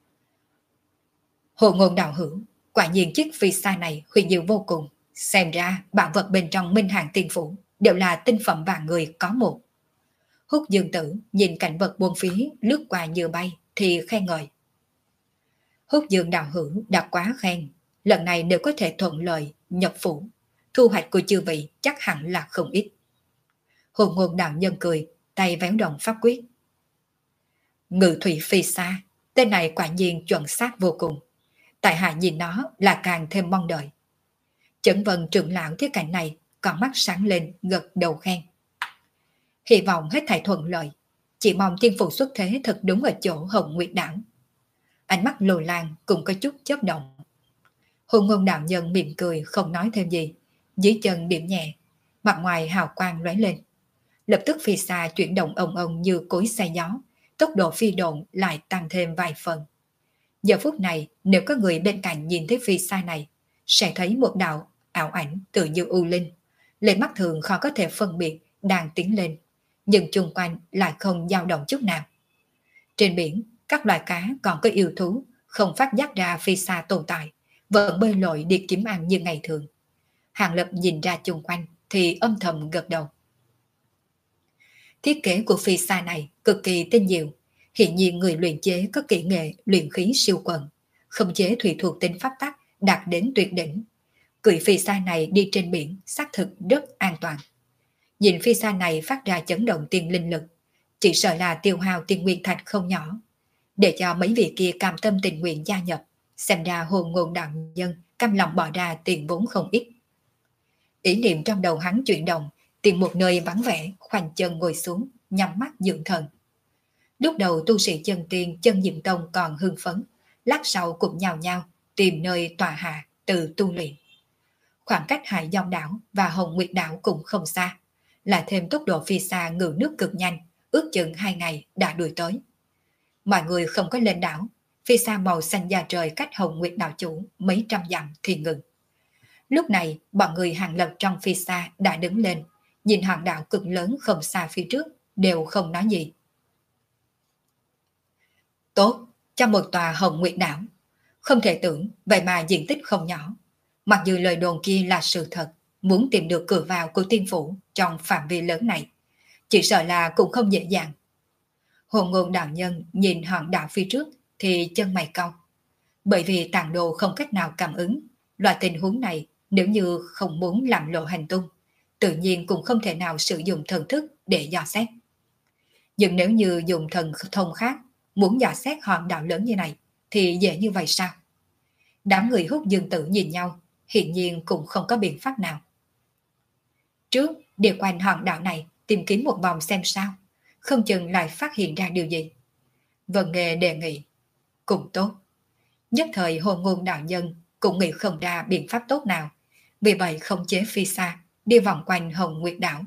Hồ Ngôn đạo hữu, quả nhiên chiếc phi xa này huyền diệu vô cùng, xem ra bảo vật bên trong Minh Hàng Tiên Phủ đều là tinh phẩm vàng người có một. Húc Dương Tử nhìn cảnh vật buôn phía lướt qua như bay thì khen ngợi. Húc Dương đạo hữu đã quá khen, lần này nếu có thể thuận lợi nhập phủ, thu hoạch của chư vị chắc hẳn là không ít. Hồ Ngôn đạo nhân cười, tay véo động pháp quyết. Ngự thủy phi xa, tên này quả nhiên chuẩn xác vô cùng. Tại hạ nhìn nó là càng thêm mong đợi. Chẩn Vân trưởng lão thấy cảnh này, còn mắt sáng lên gật đầu khen. Hy vọng hết thảy thuận lợi, chỉ mong tiên phụ xuất thế thật đúng ở chỗ Hồng Nguyệt đảo. Ánh mắt Lô Lan cũng có chút chớp động. Hồn Ngôn đạo nhân mỉm cười không nói thêm gì, dưới chân điểm nhẹ, mặt ngoài hào quang lóe lên. Lập tức phi xa chuyển động ông ông như cối xay gió, tốc độ phi độn lại tăng thêm vài phần. Giờ phút này, nếu có người bên cạnh nhìn thấy phi xa này, sẽ thấy một đạo ảo ảnh tự như u linh, lên mắt thường khó có thể phân biệt đang tiến lên, nhưng chung quanh lại không dao động chút nào. Trên biển, các loài cá còn có yêu thú, không phát giác ra phi xa tồn tại, vẫn bơi lội đi kiếm ăn như ngày thường. Hàng Lập nhìn ra chung quanh thì âm thầm gật đầu. Thiết kế của phi xa này cực kỳ tinh diệu, hiện nhiên người luyện chế có kỹ nghệ luyện khí siêu quần, khống chế thủy thuộc tính pháp tắc đạt đến tuyệt đỉnh. Cưỡi phi xa này đi trên biển xác thực rất an toàn. Nhìn phi xa này phát ra chấn động tiên linh lực, chỉ sợ là tiêu hao tiên nguyên thạch không nhỏ. Để cho mấy vị kia cam tâm tình nguyện gia nhập, xem ra Hồn Ngôn đạo nhân cam lòng bỏ ra tiền vốn không ít. Ý niệm trong đầu hắn chuyển động, tìm một nơi vắng vẻ, khoanh chân ngồi xuống, nhắm mắt dưỡng thần. Lúc đầu tu sĩ chân tiên chân Diệm Tông còn hưng phấn, lát sau cũng nhào nhao tìm nơi tọa hạ từ tu luyện. Khoảng cách Hải Dòng đảo và Hồng Nguyệt đảo cũng không xa, lại thêm tốc độ phi xa ngự nước cực nhanh, ước chừng hai ngày đã đuổi tới. Mọi người không có lên đảo, phi xa màu xanh da trời cách Hồng Nguyệt đảo chủ mấy trăm dặm thì ngừng. Lúc này, bọn người Hàng Lập trong phi xa đã đứng lên, nhìn hòn đảo cực lớn không xa phía trước, đều không nói gì. Tốt, cho một tòa Hồng Nguyệt đảo. Không thể tưởng, vậy mà diện tích không nhỏ. Mặc dù lời đồn kia là sự thật, muốn tìm được cửa vào của tiên phủ trong phạm vi lớn này, chỉ sợ là cũng không dễ dàng. Hồn Ngôn đạo nhân nhìn hòn đảo phía trước thì chân mày cau. Bởi vì tàng đồ không cách nào cảm ứng, loại tình huống này nếu như không muốn làm lộ hành tung, tự nhiên cũng không thể nào sử dụng thần thức để dò xét. Nhưng nếu như dùng thần thông khác, muốn dò xét hòn đảo lớn như này, thì dễ như vậy sao? Đám người Húc Dương Tử nhìn nhau, hiển nhiên cũng không có biện pháp nào. Trước, đi quanh hòn đảo này tìm kiếm một vòng xem sao. không chừng lại phát hiện ra điều gì. Vân Nghê đề nghị, cũng tốt. Nhất thời Hồ Ngôn đạo nhân cũng nghĩ không ra biện pháp tốt nào, vì vậy không chế phi xa, đi vòng quanh Hồng Nguyệt đảo.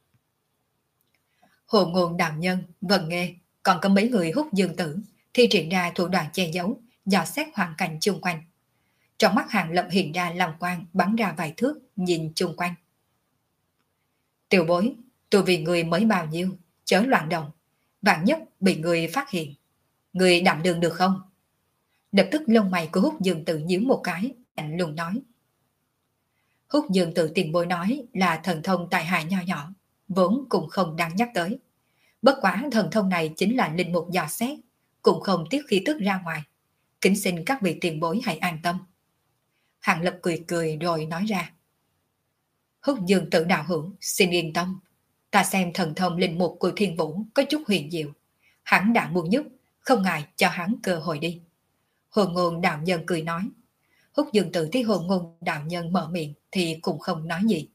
Hồ Ngôn đạo nhân, Vân Nghê, còn có mấy người hút dương tử, thi triển ra thủ đoạn che giấu, dò xét hoàn cảnh chung quanh. Trong mắt Hàng Lập hiện ra lòng quang bắn ra vài thước, nhìn chung quanh. Tiểu bối, tôi vì người mới bao nhiêu, chớ loạn động, vạn nhất bị người phát hiện. Người đảm đương được không? Lập tức lông mày của hút dương tử nhíu một cái, lạnh lùng nói. Hút dương tử tiền bối nói là thần thông tài hại nho nhỏ, vốn cũng không đáng nhắc tới. Bất quá thần thông này chính là linh mục dò xét, cũng không tiếc khi tức ra ngoài. Kính xin các vị tiền bối hãy an tâm. Hàng Lập cười cười rồi nói ra. Hút dương tử đạo hữu, xin yên tâm. Ta xem thần thông linh mục của Thiên Vũ có chút huyền diệu. Hắn đã muốn giúp, không ngại cho hắn cơ hội đi. Hồ Ngôn đạo nhân cười nói. Hút dương tử thấy Hồ Ngôn đạo nhân mở miệng thì cũng không nói gì.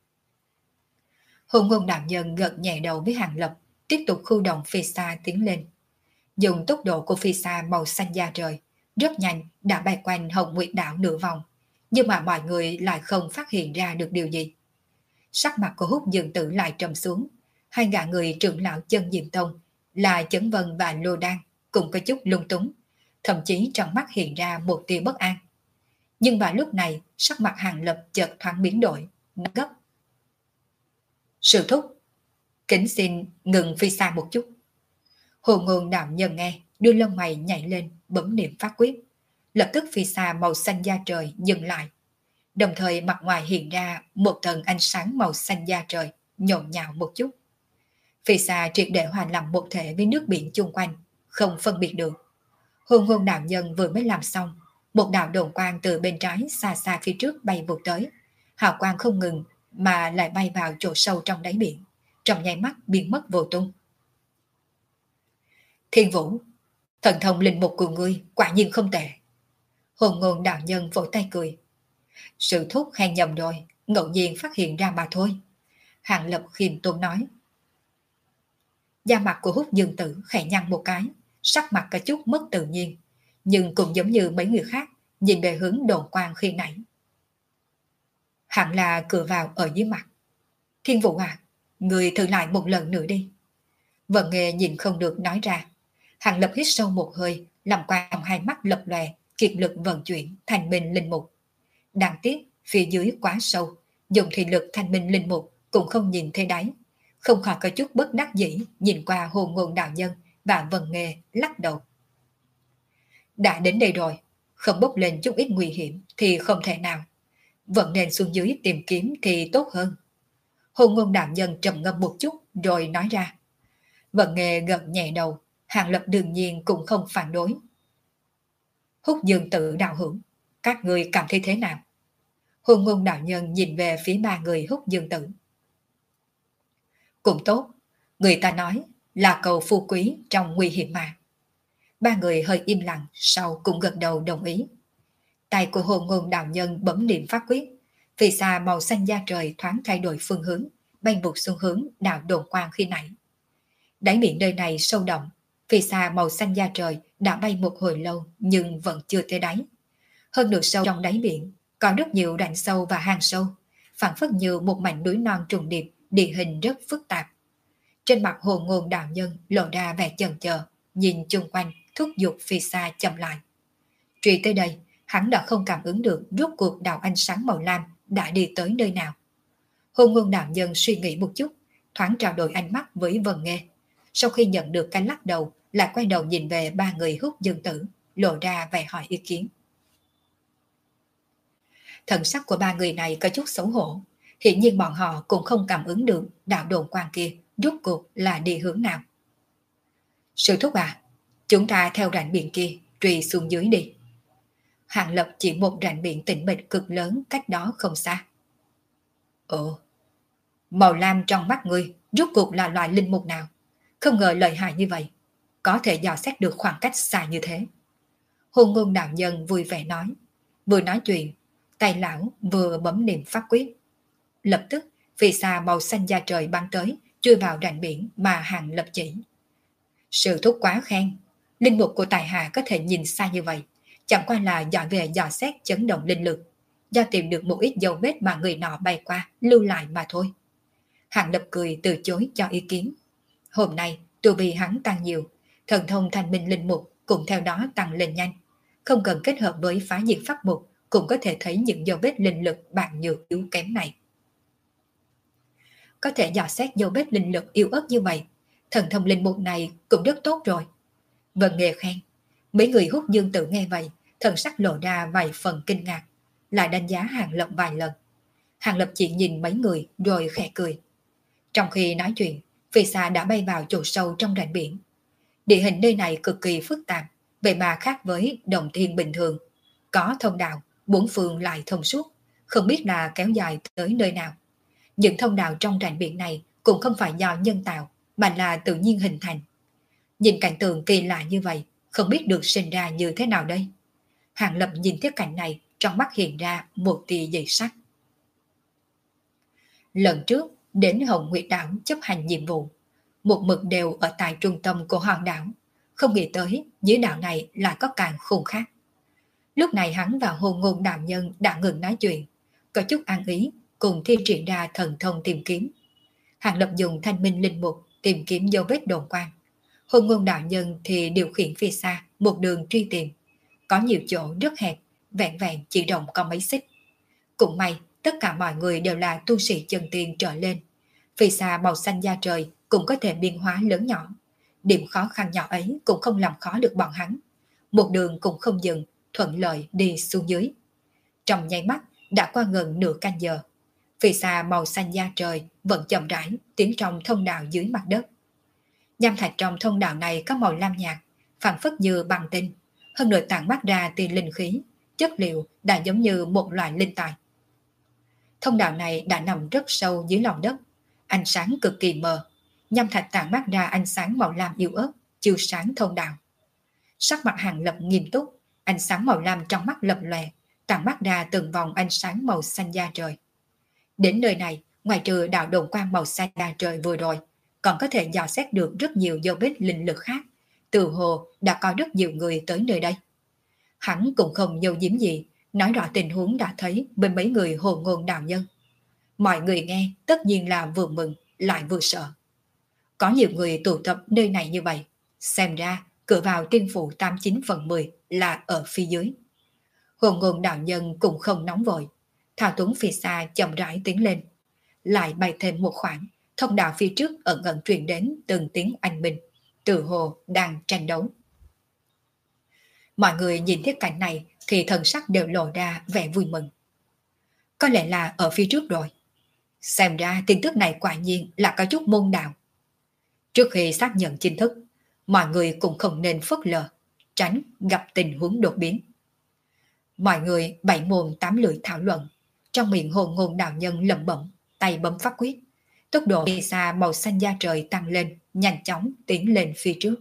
Hồ Ngôn đạo nhân gật nhẹ đầu với Hàng Lập, tiếp tục khu động phi xa tiến lên. Dùng tốc độ của phi xa màu xanh da trời, rất nhanh đã bay quanh Hồng Nguyệt đảo nửa vòng, nhưng mà mọi người lại không phát hiện ra được điều gì. Sắc mặt của hút dương tử lại trầm xuống, hai gã người trưởng lão chân Diệm Tông là Chấn Vân và Lô Đan cũng có chút lung túng, thậm chí trong mắt hiện ra một tia bất an. Nhưng vào lúc này, sắc mặt Hàng Lập chợt thoáng biến đổi, nó gấp. Sư thúc, kính xin ngừng phi xa một chút. Hồ Ngôn đạo nhân nghe, đưa lông mày nhảy lên, bấm niệm phát quyết. Lập tức phi xa màu xanh da trời dừng lại. Đồng thời mặt ngoài hiện ra một thần ánh sáng màu xanh da trời, nhộn nhạo một chút. Phi xa triệt để hòa làm một thể với nước biển chung quanh, không phân biệt được. Hồ Ngôn đạo nhân vừa mới làm xong, một đạo đồn quang từ bên trái xa xa phía trước bay vụt tới. Hào quang không ngừng mà lại bay vào chỗ sâu trong đáy biển, trong nháy mắt biến mất vô tung. Thiên Vũ, thần thông linh mục của ngươi quả nhiên không tệ. Hồ Ngôn đạo nhân vỗ tay cười. Sự thúc hay nhầm rồi, ngẫu nhiên phát hiện ra mà thôi. Hàng Lập khiêm tốn nói. Da mặt của hút dương tử khẽ nhăn một cái, sắc mặt có chút mất tự nhiên, nhưng cũng giống như mấy người khác, nhìn về hướng đồn quang khi nãy. Hẳn là cửa vào ở dưới mặt. Thiên Vũ à, người thử lại một lần nữa đi. Vân Nghê nhìn không được nói ra. Hàng Lập hít sâu một hơi, làm qua trong hai mắt lập lòe, kiệt lực vận chuyển thành minh linh mục. Đáng tiếc, phía dưới quá sâu, dùng thị lực thành minh linh mục cũng không nhìn thấy đáy. Không khỏi có chút bất đắc dĩ nhìn qua Hồ Ngôn đạo nhân và Vân Nghê lắc đầu. Đã đến đây rồi, không bốc lên chút ít nguy hiểm thì không thể nào. Vẫn nên xuống dưới tìm kiếm thì tốt hơn. Hồ Ngôn đạo nhân trầm ngâm một chút rồi nói ra. Vân Nghê gật nhẹ đầu, Hàng Lập đương nhiên cũng không phản đối. Hút dương tự đạo hữu, các người cảm thấy thế nào? Hồ Ngôn đạo nhân nhìn về phía ba người hút dương tử. Cũng tốt, người ta nói là cầu phú quý trong nguy hiểm mà. Ba người hơi im lặng, sau cũng gật đầu đồng ý. Tay của Hồ Ngôn đạo nhân bấm niệm phát quyết, vì xa màu xanh da trời thoáng thay đổi phương hướng, bay vụt xuống hướng đạo đồn quang khi nãy. Đáy biển nơi này sâu động, vì xa màu xanh da trời đã bay một hồi lâu nhưng vẫn chưa tới đáy. Hơn nửa sâu trong đáy biển có rất nhiều rãnh sâu và hang sâu, phản phất như một mảnh núi non trùng điệp, địa hình rất phức tạp. Trên mặt Hồ Ngôn đạo nhân lộ ra vẻ chần chờ, nhìn chung quanh thúc giục phi xa chậm lại. Truy tới đây, hắn đã không cảm ứng được rốt cuộc đạo ánh sáng màu lam đã đi tới nơi nào. Hồ Ngôn đạo nhân suy nghĩ một chút, thoáng trao đổi ánh mắt với Vân Nghê. Sau khi nhận được cái lắc đầu, lại quay đầu nhìn về ba người hút dương tử, lộ ra vẻ hỏi ý kiến. Thần sắc của ba người này có chút xấu hổ. Hiện nhiên bọn họ cũng không cảm ứng được đạo đồn quang kia rốt cuộc là đi hướng nào. Sư thúc à, chúng ta theo rãnh biển kia truy xuống dưới đi. Hàng Lập chỉ một rãnh biển tĩnh mịch cực lớn cách đó không xa. Ồ, màu lam trong mắt ngươi rốt cuộc là loại linh mục nào? Không ngờ lợi hại như vậy, có thể dò xét được khoảng cách xa như thế. Hồ Ngôn đạo nhân vui vẻ nói. Vừa nói chuyện, tay lão vừa bấm niệm pháp quyết. Lập tức, vì xa màu xanh da trời bắn tới, chui vào rãnh biển mà Hàng Lập chỉ. Sự thúc quá khen, linh mục của tài hạ có thể nhìn xa như vậy, chẳng qua là giỏi về dò xét chấn động linh lực, do tìm được một ít dấu vết mà người nọ bay qua lưu lại mà thôi. Hàng Lập cười từ chối cho ý kiến. Hôm nay tu vi hắn tăng nhiều, thần thông thanh minh linh mục cũng theo đó tăng lên nhanh, không cần kết hợp với phá diệt pháp mục cũng có thể thấy những dấu vết linh lực bạc nhược yếu kém này. Có thể dò xét dấu vết linh lực yếu ớt như vậy, thần thông linh mục này cũng rất tốt rồi. Vân Nghề khen. Mấy người hút dương tử nghe vậy, thần sắc lộ ra vài phần kinh ngạc, lại đánh giá Hàng Lập vài lần. Hàng Lập chỉ nhìn mấy người rồi khẽ cười. Trong khi nói chuyện, phi xa đã bay vào chỗ sâu trong rãnh biển. Địa hình nơi này cực kỳ phức tạp, vậy mà khác với đồng thiên bình thường. Có thông đạo, bốn phương lại thông suốt, không biết là kéo dài tới nơi nào. Những thông đạo trong rãnh biển này cũng không phải do nhân tạo, mà là tự nhiên hình thành. Nhìn cảnh tượng kỳ lạ như vậy, không biết được sinh ra như thế nào đây. Hàng Lập nhìn tiếp cảnh này, trong mắt hiện ra một tia dị sắc. Lần trước, đến Hồng Nguyệt Đảo chấp hành nhiệm vụ, một mực đều ở tại trung tâm của hòn đảo, không nghĩ tới dưới đảo này lại có càng khủng khác. Lúc này hắn và Hồ Ngôn đạo nhân đã ngừng nói chuyện, có chút ăn ý cùng thi triển ra thần thông tìm kiếm. Hàng Lập dùng thanh minh linh mục tìm kiếm dấu vết đồn quan. Hồ Ngôn đạo nhân thì điều khiển phía xa một đường truy tìm. Có nhiều chỗ rất hẹp, vẹn vẹn chỉ rộng có mấy xích. Cũng may tất cả mọi người đều là tu sĩ chân tiên trở lên. Phía xa màu xanh da trời cũng có thể biên hóa lớn nhỏ. Điểm khó khăn nhỏ ấy cũng không làm khó được bọn hắn. Một đường cũng không dừng, thuận lợi đi xuống dưới. Trong nháy mắt đã qua gần nửa canh giờ. Phía xa màu xanh da trời vẫn chậm rãi tiến trong thông đạo dưới mặt đất. Nham thạch trong thông đạo này có màu lam nhạt, phản phất như băng tinh, hơn nữa tản mát ra tia linh khí, chất liệu đã giống như một loại linh tài. Thông đạo này đã nằm rất sâu dưới lòng đất, ánh sáng cực kỳ mờ, nham thạch tản mát ra ánh sáng màu lam yếu ớt, chiếu sáng thông đạo. Sắc mặt Hàng Lập nghiêm túc, ánh sáng màu lam trong mắt lập lòe, tản mát ra từng vòng ánh sáng màu xanh da trời. Đến nơi này, ngoài trừ đạo đồn quang màu xanh da trời vừa rồi, còn có thể dò xét được rất nhiều dấu vết linh lực khác. Từ hồ đã có rất nhiều người tới nơi đây. Hắn cũng không nhâu giếm gì, nói rõ tình huống đã thấy bên mấy người Hồ Ngôn đạo nhân. Mọi người nghe tất nhiên là vừa mừng lại vừa sợ. Có nhiều người tụ tập nơi này như vậy, xem ra cửa vào tiên phủ tám chín phần mười là ở phía dưới. Hồ Ngôn đạo nhân cũng không nóng vội, thao túng phía xa chậm rãi tiến lên. Lại bay thêm một khoảng, thông đạo phía trước ẩn ẩn truyền đến từng tiếng anh minh, từ hồ đang tranh đấu. Mọi người nhìn thấy cảnh này thì thần sắc đều lộ ra vẻ vui mừng. Có lẽ là ở phía trước rồi. Xem ra tin tức này quả nhiên là có chút môn đạo. Trước khi xác nhận chính thức, mọi người cũng không nên phớt lờ, tránh gặp tình huống đột biến. Mọi người bảy mồm tám lưỡi thảo luận, trong miệng Hồ Ngôn đạo nhân lẩm bẩm, tay bấm phát quyết. Tốc độ đi xa màu xanh da trời tăng lên, nhanh chóng tiến lên phía trước.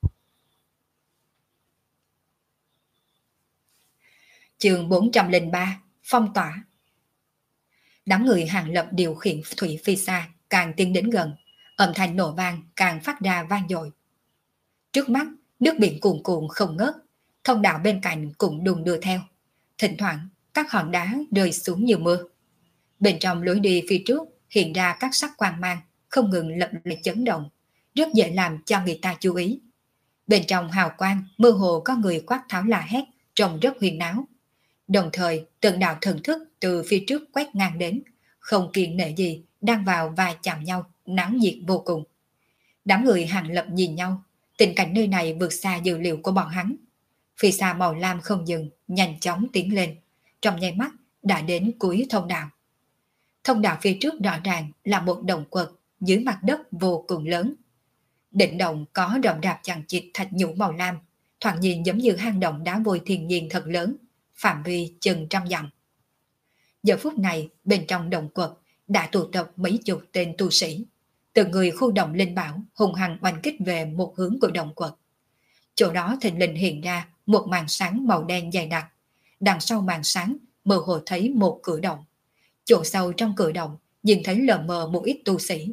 Chương bốn trăm lẻ ba, phong tỏa. Đám người Hàng Lập điều khiển thủy phi xa càng tiến đến gần, âm thanh nổ vang càng phát ra vang dội. Trước mắt, nước biển cuồn cuộn không ngớt, thông đạo bên cạnh cũng đùng đưa theo. Thỉnh thoảng, các hòn đá rơi xuống như mưa. Bên trong lối đi phía trước hiện ra các sắc quang mang, không ngừng lập lệ chấn động, rất dễ làm cho người ta chú ý. Bên trong hào quang, mơ hồ có người quát tháo la hét, trông rất huyền náo. Đồng thời, từng đạo thần thức từ phía trước quét ngang đến, không kiêng nể gì, đang vào và chạm nhau, náo nhiệt vô cùng. Đám người Hàng Lập nhìn nhau, tình cảnh nơi này vượt xa dữ liệu của bọn hắn. Phía xa màu lam không dừng, nhanh chóng tiến lên, trong nháy mắt đã đến cuối thông đạo. Thông đạo phía trước rõ ràng là một động quật dưới mặt đất vô cùng lớn. Đỉnh động có rậm rạp chằng chịt thạch nhũ màu lam, thoạt nhìn giống như hang động đá vôi thiên nhiên thật lớn, phạm vi chừng trăm dặm. Giờ phút này, bên trong động quật đã tụ tập mấy chục tên tu sĩ. Từng người khu động linh bảo hùng hăng oanh kích về một hướng của động quật. Chỗ đó thình lình hiện ra một màn sáng màu đen dày đặc. Đằng sau màn sáng mơ hồ thấy một cửa động. Chỗ sâu trong cửa động nhìn thấy lờ mờ một ít tu sĩ.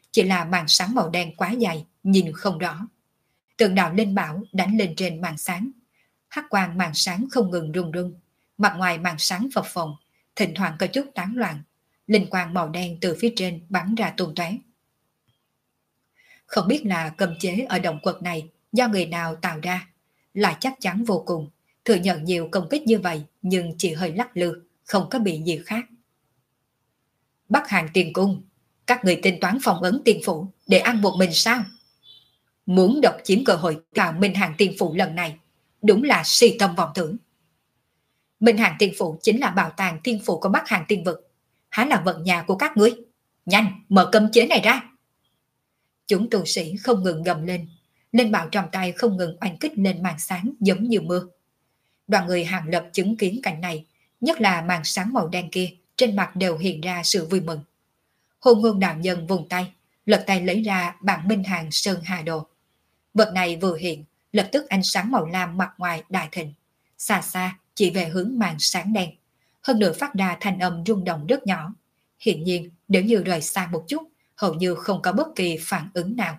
chỉ là màn sáng màu đen quá dày, nhìn không rõ. Từng đạo linh bảo đánh lên trên màn sáng. Hắc quang màn sáng không ngừng rung rung, mặt ngoài màn sáng phập phồng, thỉnh thoảng có chút tán loạn. Linh quang màu đen từ phía trên bắn ra tung tóe. Không biết là cấm chế ở động quật này do người nào tạo ra, lại chắc chắn vô cùng, thừa nhận nhiều công kích như vậy nhưng chỉ hơi lắc lư, không có bị gì khác. Bắc Hàng Tiền Cung, các người tính toán phong ấn tiên phủ để ăn một mình sao? Muốn độc chiếm cơ hội vào Minh Hàng Tiên Phủ lần này, đúng là si tâm vọng tưởng. Minh Hàng Tiên Phủ chính là bảo tàng tiên phủ của Bắc Hàng Tiên Vực, há là vận nhà của các ngươi. Nhanh, mở cấm chế này ra. Chúng tu sĩ không ngừng gầm lên, linh bảo trong tay không ngừng oanh kích lên màn sáng giống như mưa. Đoàn người Hàng Lập chứng kiến cảnh này, nhất là màn sáng màu đen kia, trên mặt đều hiện ra sự vui mừng. Hôn Ngôn đạo nhân vùng tay, lật tay lấy ra bản Minh Hàng Sơn Hà Đồ. Vật này vừa hiện, lập tức ánh sáng màu lam mặt ngoài đại thịnh, xa xa chỉ về hướng màn sáng đen, hơn nữa phát ra thanh âm rung động rất nhỏ. Hiện nhiên nếu như rời xa một chút, hầu như không có bất kỳ phản ứng nào.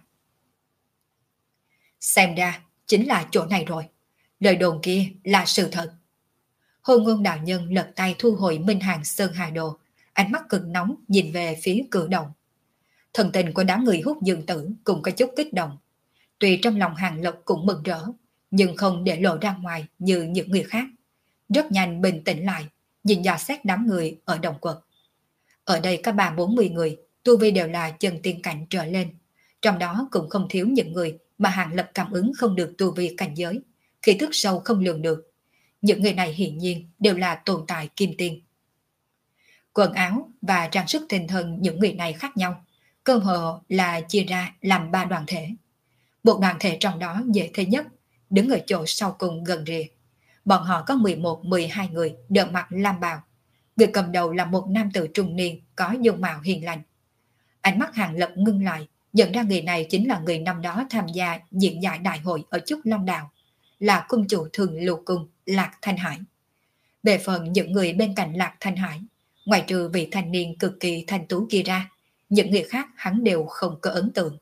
Xem ra chính là chỗ này rồi, lời đồn kia là sự thật. Hôn Ngôn đạo nhân lật tay thu hồi Minh Hàng Sơn Hà Đồ, ánh mắt cực nóng nhìn về phía cửa động. Thần tình của đám người Hút Dương Tử cũng có chút kích động. Tuy trong lòng Hàng Lập cũng mừng rỡ, nhưng không để lộ ra ngoài như những người khác. Rất nhanh bình tĩnh lại, nhìn dò xét đám người ở động quật. Ở đây có ba bốn mươi người, tu vi đều là chân tiên cảnh trở lên. Trong đó cũng không thiếu những người mà Hàng Lập cảm ứng không được tu vi cảnh giới, khí tức sâu không lường được. Những người này hiển nhiên đều là tồn tại kim tiên. Quần áo và trang sức tinh thần những người này khác nhau, cơ hồ là chia ra làm ba đoàn thể. Một đoàn thể trong đó dễ thấy nhất, đứng ở chỗ sau cùng gần rìa. Bọn họ có mười một mười hai người đều mặc lam bào. Người cầm đầu là một nam tử trung niên có dung mạo hiền lành. Ánh mắt Hàng Lập ngưng lại, nhận ra người này chính là người năm đó tham gia diễn giải đại hội ở Trúc Long Đạo, là cung chủ Thường Lục Cung Lạc Thanh Hải. Về phần những người bên cạnh Lạc Thanh Hải, ngoài trừ vị thanh niên cực kỳ thanh tú kia ra, những người khác hắn đều không có ấn tượng.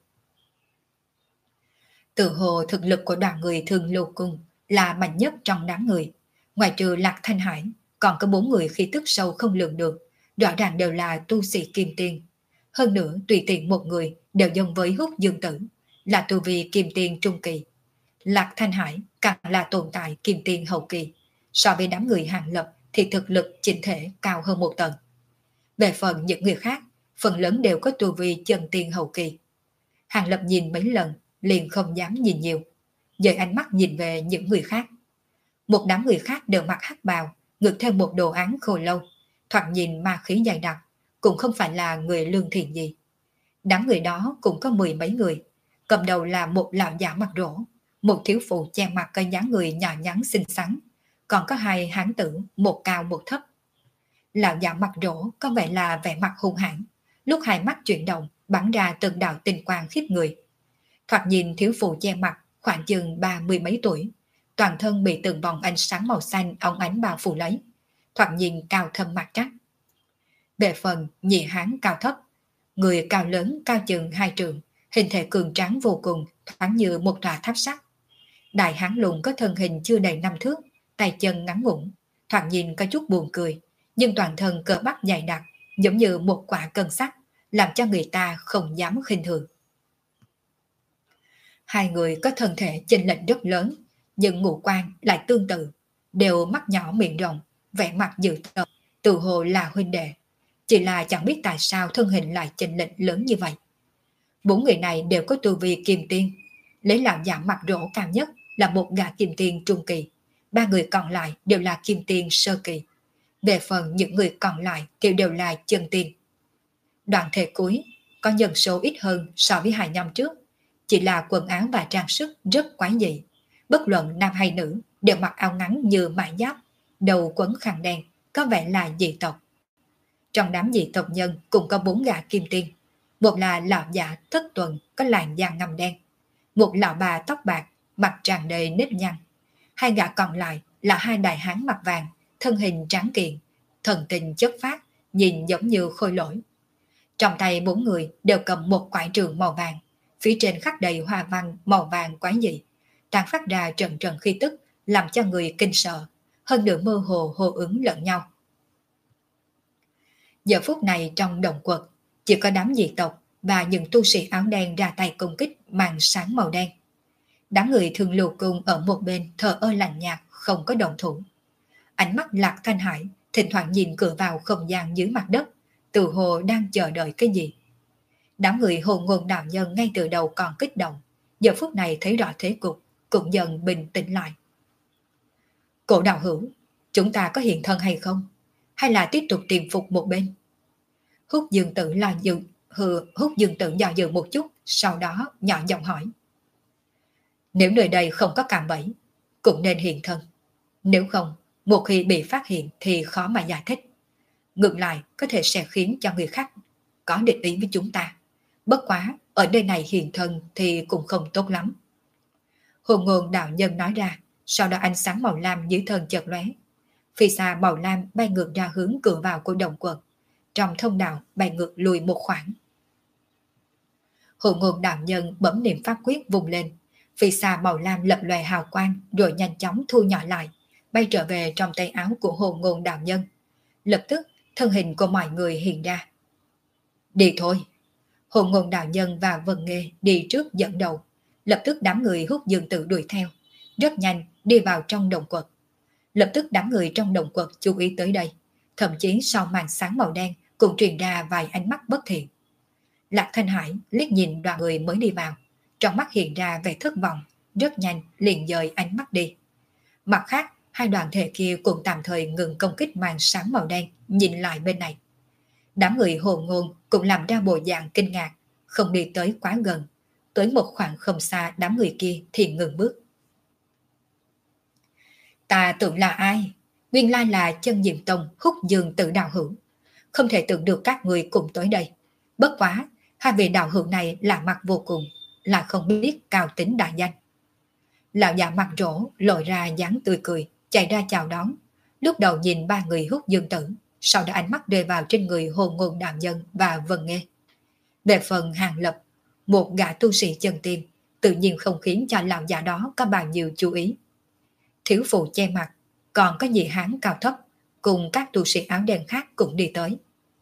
Tự hồ thực lực của đoàn người Thường Lục Cung là mạnh nhất trong đám người. Ngoài trừ Lạc Thanh Hải, còn có bốn người khí tức sâu không lường được, rõ ràng đều là tu sĩ kim tiên. Hơn nữa tùy tiện một người đều giống với Hút Dương Tử, là tu vi kim tiên trung kỳ. Lạc Thanh Hải càng là tồn tại kim tiên hậu kỳ. So với đám người Hàng Lập thì thực lực chỉnh thể cao hơn một tầng. Về phần những người khác, phần lớn đều có tu vi chân tiên hậu kỳ. Hàng Lập nhìn mấy lần, liền không dám nhìn nhiều, dời ánh mắt nhìn về những người khác. Một đám người khác đều mặc hắc bào, ngược theo một đồ án khôi lâu, thoạt nhìn ma khí dày đặc, cũng không phải là người lương thiện gì. Đám người đó cũng có mười mấy người, cầm đầu là một lão già mặt rỗ, một thiếu phụ che mặt có dáng người nhỏ nhắn xinh xắn, còn có hai hán tử, một cao một thấp. Lão già mặt rỗ có vẻ là vẻ mặt hung hãn, lúc hai mắt chuyển động bắn ra từng đạo tinh quang khiếp người. Thoạt nhìn thiếu phụ che mặt khoảng chừng ba mươi mấy tuổi, toàn thân bị từng vòng ánh sáng màu xanh óng ánh bao phủ lấy, thoạt nhìn cao thâm mặt chắc. Về phần nhị hán cao thấp, người cao lớn cao chừng hai trượng, hình thể cường tráng vô cùng, thoáng như một tòa tháp sắt. Đại hán lùn có thân hình chưa đầy năm thước, tay chân ngắn ngủn, thoạt nhìn có chút buồn cười, nhưng toàn thân cơ bắp dày đặc, giống như một quả cân sắt, làm cho người ta không dám khinh thường. Hai người có thân thể chênh lệch rất lớn, nhưng ngũ quan lại tương tự, đều mắt nhỏ miệng rộng, vẻ mặt dữ tợn, tự hồ là huynh đệ. Chỉ là chẳng biết tại sao thân hình lại chênh lệch lớn như vậy. Bốn người này đều có tu vi kim tiên, lấy lão giả mặt rỗ cao nhất là một gã kim tiên trung kỳ, ba người còn lại đều là kim tiên sơ kỳ. Về phần những người còn lại thì đều là chân tiên. Đoàn thể cuối có nhân số ít hơn so với hai năm trước, chỉ là quần áo và trang sức rất quái dị. Bất luận nam hay nữ đều mặc áo ngắn như mại giáp, đầu quấn khăn đen, có vẻ là dị tộc. Trong đám dị tộc nhân cũng có bốn gã kim tiên. Một là lão giả thất tuần có làn da ngăm đen, một lão bà tóc bạc, mặt tràn đầy nếp nhăn. Hai gã còn lại là hai đại hán mặt vàng, thân hình tráng kiện, thần tình chất phát, nhìn giống như khôi lỗi. Trong tay bốn người đều cầm một quải trường màu vàng, phía trên khắc đầy hoa văn màu vàng quái dị, tàn phát ra trận trận khí tức, làm cho người kinh sợ, hơn nữa mơ hồ hô ứng lẫn nhau. Giờ phút này trong động quật, chỉ có đám dị tộc và những tu sĩ áo đen ra tay công kích màn sáng màu đen. Đám người thường lù cung ở một bên thờ ơ lạnh nhạt, không có động thủ. Ánh mắt Lạc Thanh Hải thỉnh thoảng nhìn cửa vào không gian dưới mặt đất, tự hồ đang chờ đợi cái gì. Đám người hồ ngôn đạo nhân ngay từ đầu còn kích động, giờ phút này thấy rõ thế cục, cũng dần bình tĩnh lại. Cổ đạo hữu, chúng ta có hiện thân hay không? Hay là tiếp tục tìm phục một bên? Hút Dương Tử là dự, hừ, Hút Dương Tử dò dự một chút, sau đó nhỏ giọng hỏi. Nếu nơi đây không có cạm bẫy, cũng nên hiện thân. Nếu không, một khi bị phát hiện thì khó mà giải thích. Ngược lại, có thể sẽ khiến cho người khác có địch ý với chúng ta. Bất quá, ở nơi này hiện thân thì cũng không tốt lắm. Hồ ngôn đạo nhân nói ra, sau đó ánh sáng màu lam dưới thân chợt lóe. Phi xa màu lam bay ngược ra hướng cửa vào của động quật. Trong thông đạo bay ngược lùi một khoảng. Hồ ngôn đạo nhân bấm niệm pháp quyết vùng lên. Phi xa màu lam lập lòe hào quang rồi nhanh chóng thu nhỏ lại, bay trở về trong tay áo của hồ ngôn đạo nhân. Lập tức, thân hình của mọi người hiện ra. Đi thôi. Hồ ngôn đạo nhân và Vân Nghê đi trước dẫn đầu. Lập tức đám người Hút Dương Tử đuổi theo. Rất nhanh đi vào trong động quật. Lập tức đám người trong động quật chú ý tới đây. Thậm chí sau màn sáng màu đen cũng truyền ra vài ánh mắt bất thiện. Lạc Thanh Hải liếc nhìn đoàn người mới đi vào. Trong mắt hiện ra vẻ thất vọng. Rất nhanh liền dời ánh mắt đi. Mặt khác, hai đoàn thể kia cũng tạm thời ngừng công kích màn sáng màu đen, nhìn lại bên này. Đám người hồ ngôn cũng làm ra bộ dạng kinh ngạc, không đi tới quá gần. Tới một khoảng không xa đám người kia thì ngừng bước. Ta tưởng là ai? Nguyên lai là Chân Diệm Tông Hút Dương Tử đạo hữu. Không thể tưởng được các người cùng tới đây. Bất quá, hai vị đạo hữu này lạ mặt vô cùng, là không biết cao tính đại danh. Lão già mặt rỗ lội ra dáng tươi cười, chạy ra chào đón. Lúc đầu nhìn ba người Hút Dương Tử, sau đó ánh mắt rơi vào trên người Hồ Ngôn đạo nhân và Vân Nghê. Về phần Hàng Lập, một gã tu sĩ chân tiên, tự nhiên không khiến cho lão già đó có bao nhiêu chú ý. Thiếu phụ che mặt, còn có nhị hán cao thấp, cùng các tu sĩ áo đen khác cũng đi tới.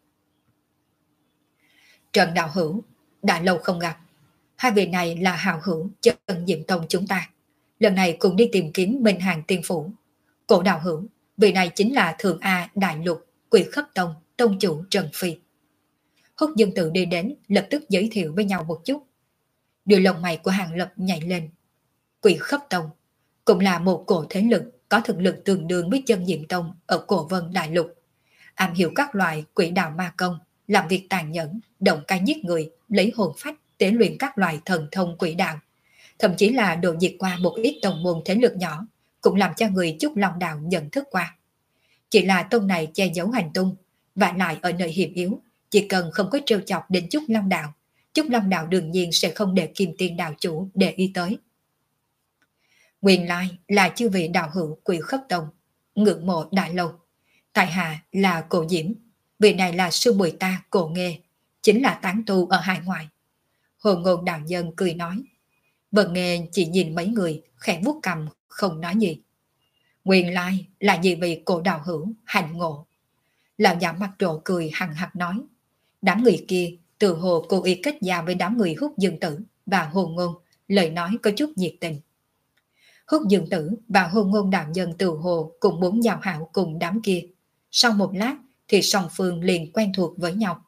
Trần đạo hữu, đã lâu không gặp. Hai vị này là hào hữu Chân Diệm Tông chúng ta. Lần này cùng đi tìm kiếm Minh Hàng Tiên Phủ. Cổ đạo hữu, vị này chính là Thượng A Đại Lục Quỷ Khấp Tông Tông chủ Trần Phi. Hút Dương Tử đi đến, lập tức giới thiệu với nhau một chút. Điều lông mày của Hàng Lập nhảy lên. Quỷ Khấp Tông cũng là một cổ thế lực có thực lực tương đương với Chân Diệm Tông ở Cổ Vân Đại Lục. Am hiểu các loại quỷ đạo ma công, làm việc tàn nhẫn, động cai giết người, lấy hồn phách tế luyện các loại thần thông quỷ đạo. Thậm chí là độ diệt qua một ít tông môn thế lực nhỏ, cũng làm cho người Trúc Long Đạo nhận thức qua. Chỉ là tông này che giấu hành tung, và lại ở nơi hiểm yếu, chỉ cần không có trêu chọc đến Trúc Long Đạo, Trúc Long Đạo đương nhiên sẽ không để Kim Tiên đạo chủ để ý tới. Nguyên lai là chư vị đạo hữu Quỷ Khấp Tông, ngưỡng mộ đại lâu. Tại hạ là Cổ Diễm, vị này là sư muội ta Cổ Nghê, chính là tán tu ở hải ngoại. Hồ Ngôn đạo nhân cười nói. Vân Nghê chỉ nhìn mấy người, khẽ vuốt cằm, không nói gì. Nguyên lai là nhị vị Cổ đạo hữu hành ngộ. Lão già mặt rộ cười hằng hặc nói. Đám người kia từ hồ cố ý kết giao với đám người Hút Dương Tử và Hồ Ngôn, lời nói có chút nhiệt tình. Hút Dương Tử và Hồ Ngôn đạo nhân từ hồ cùng muốn giao hảo cùng đám kia. Sau một lát thì song phương liền quen thuộc với nhau.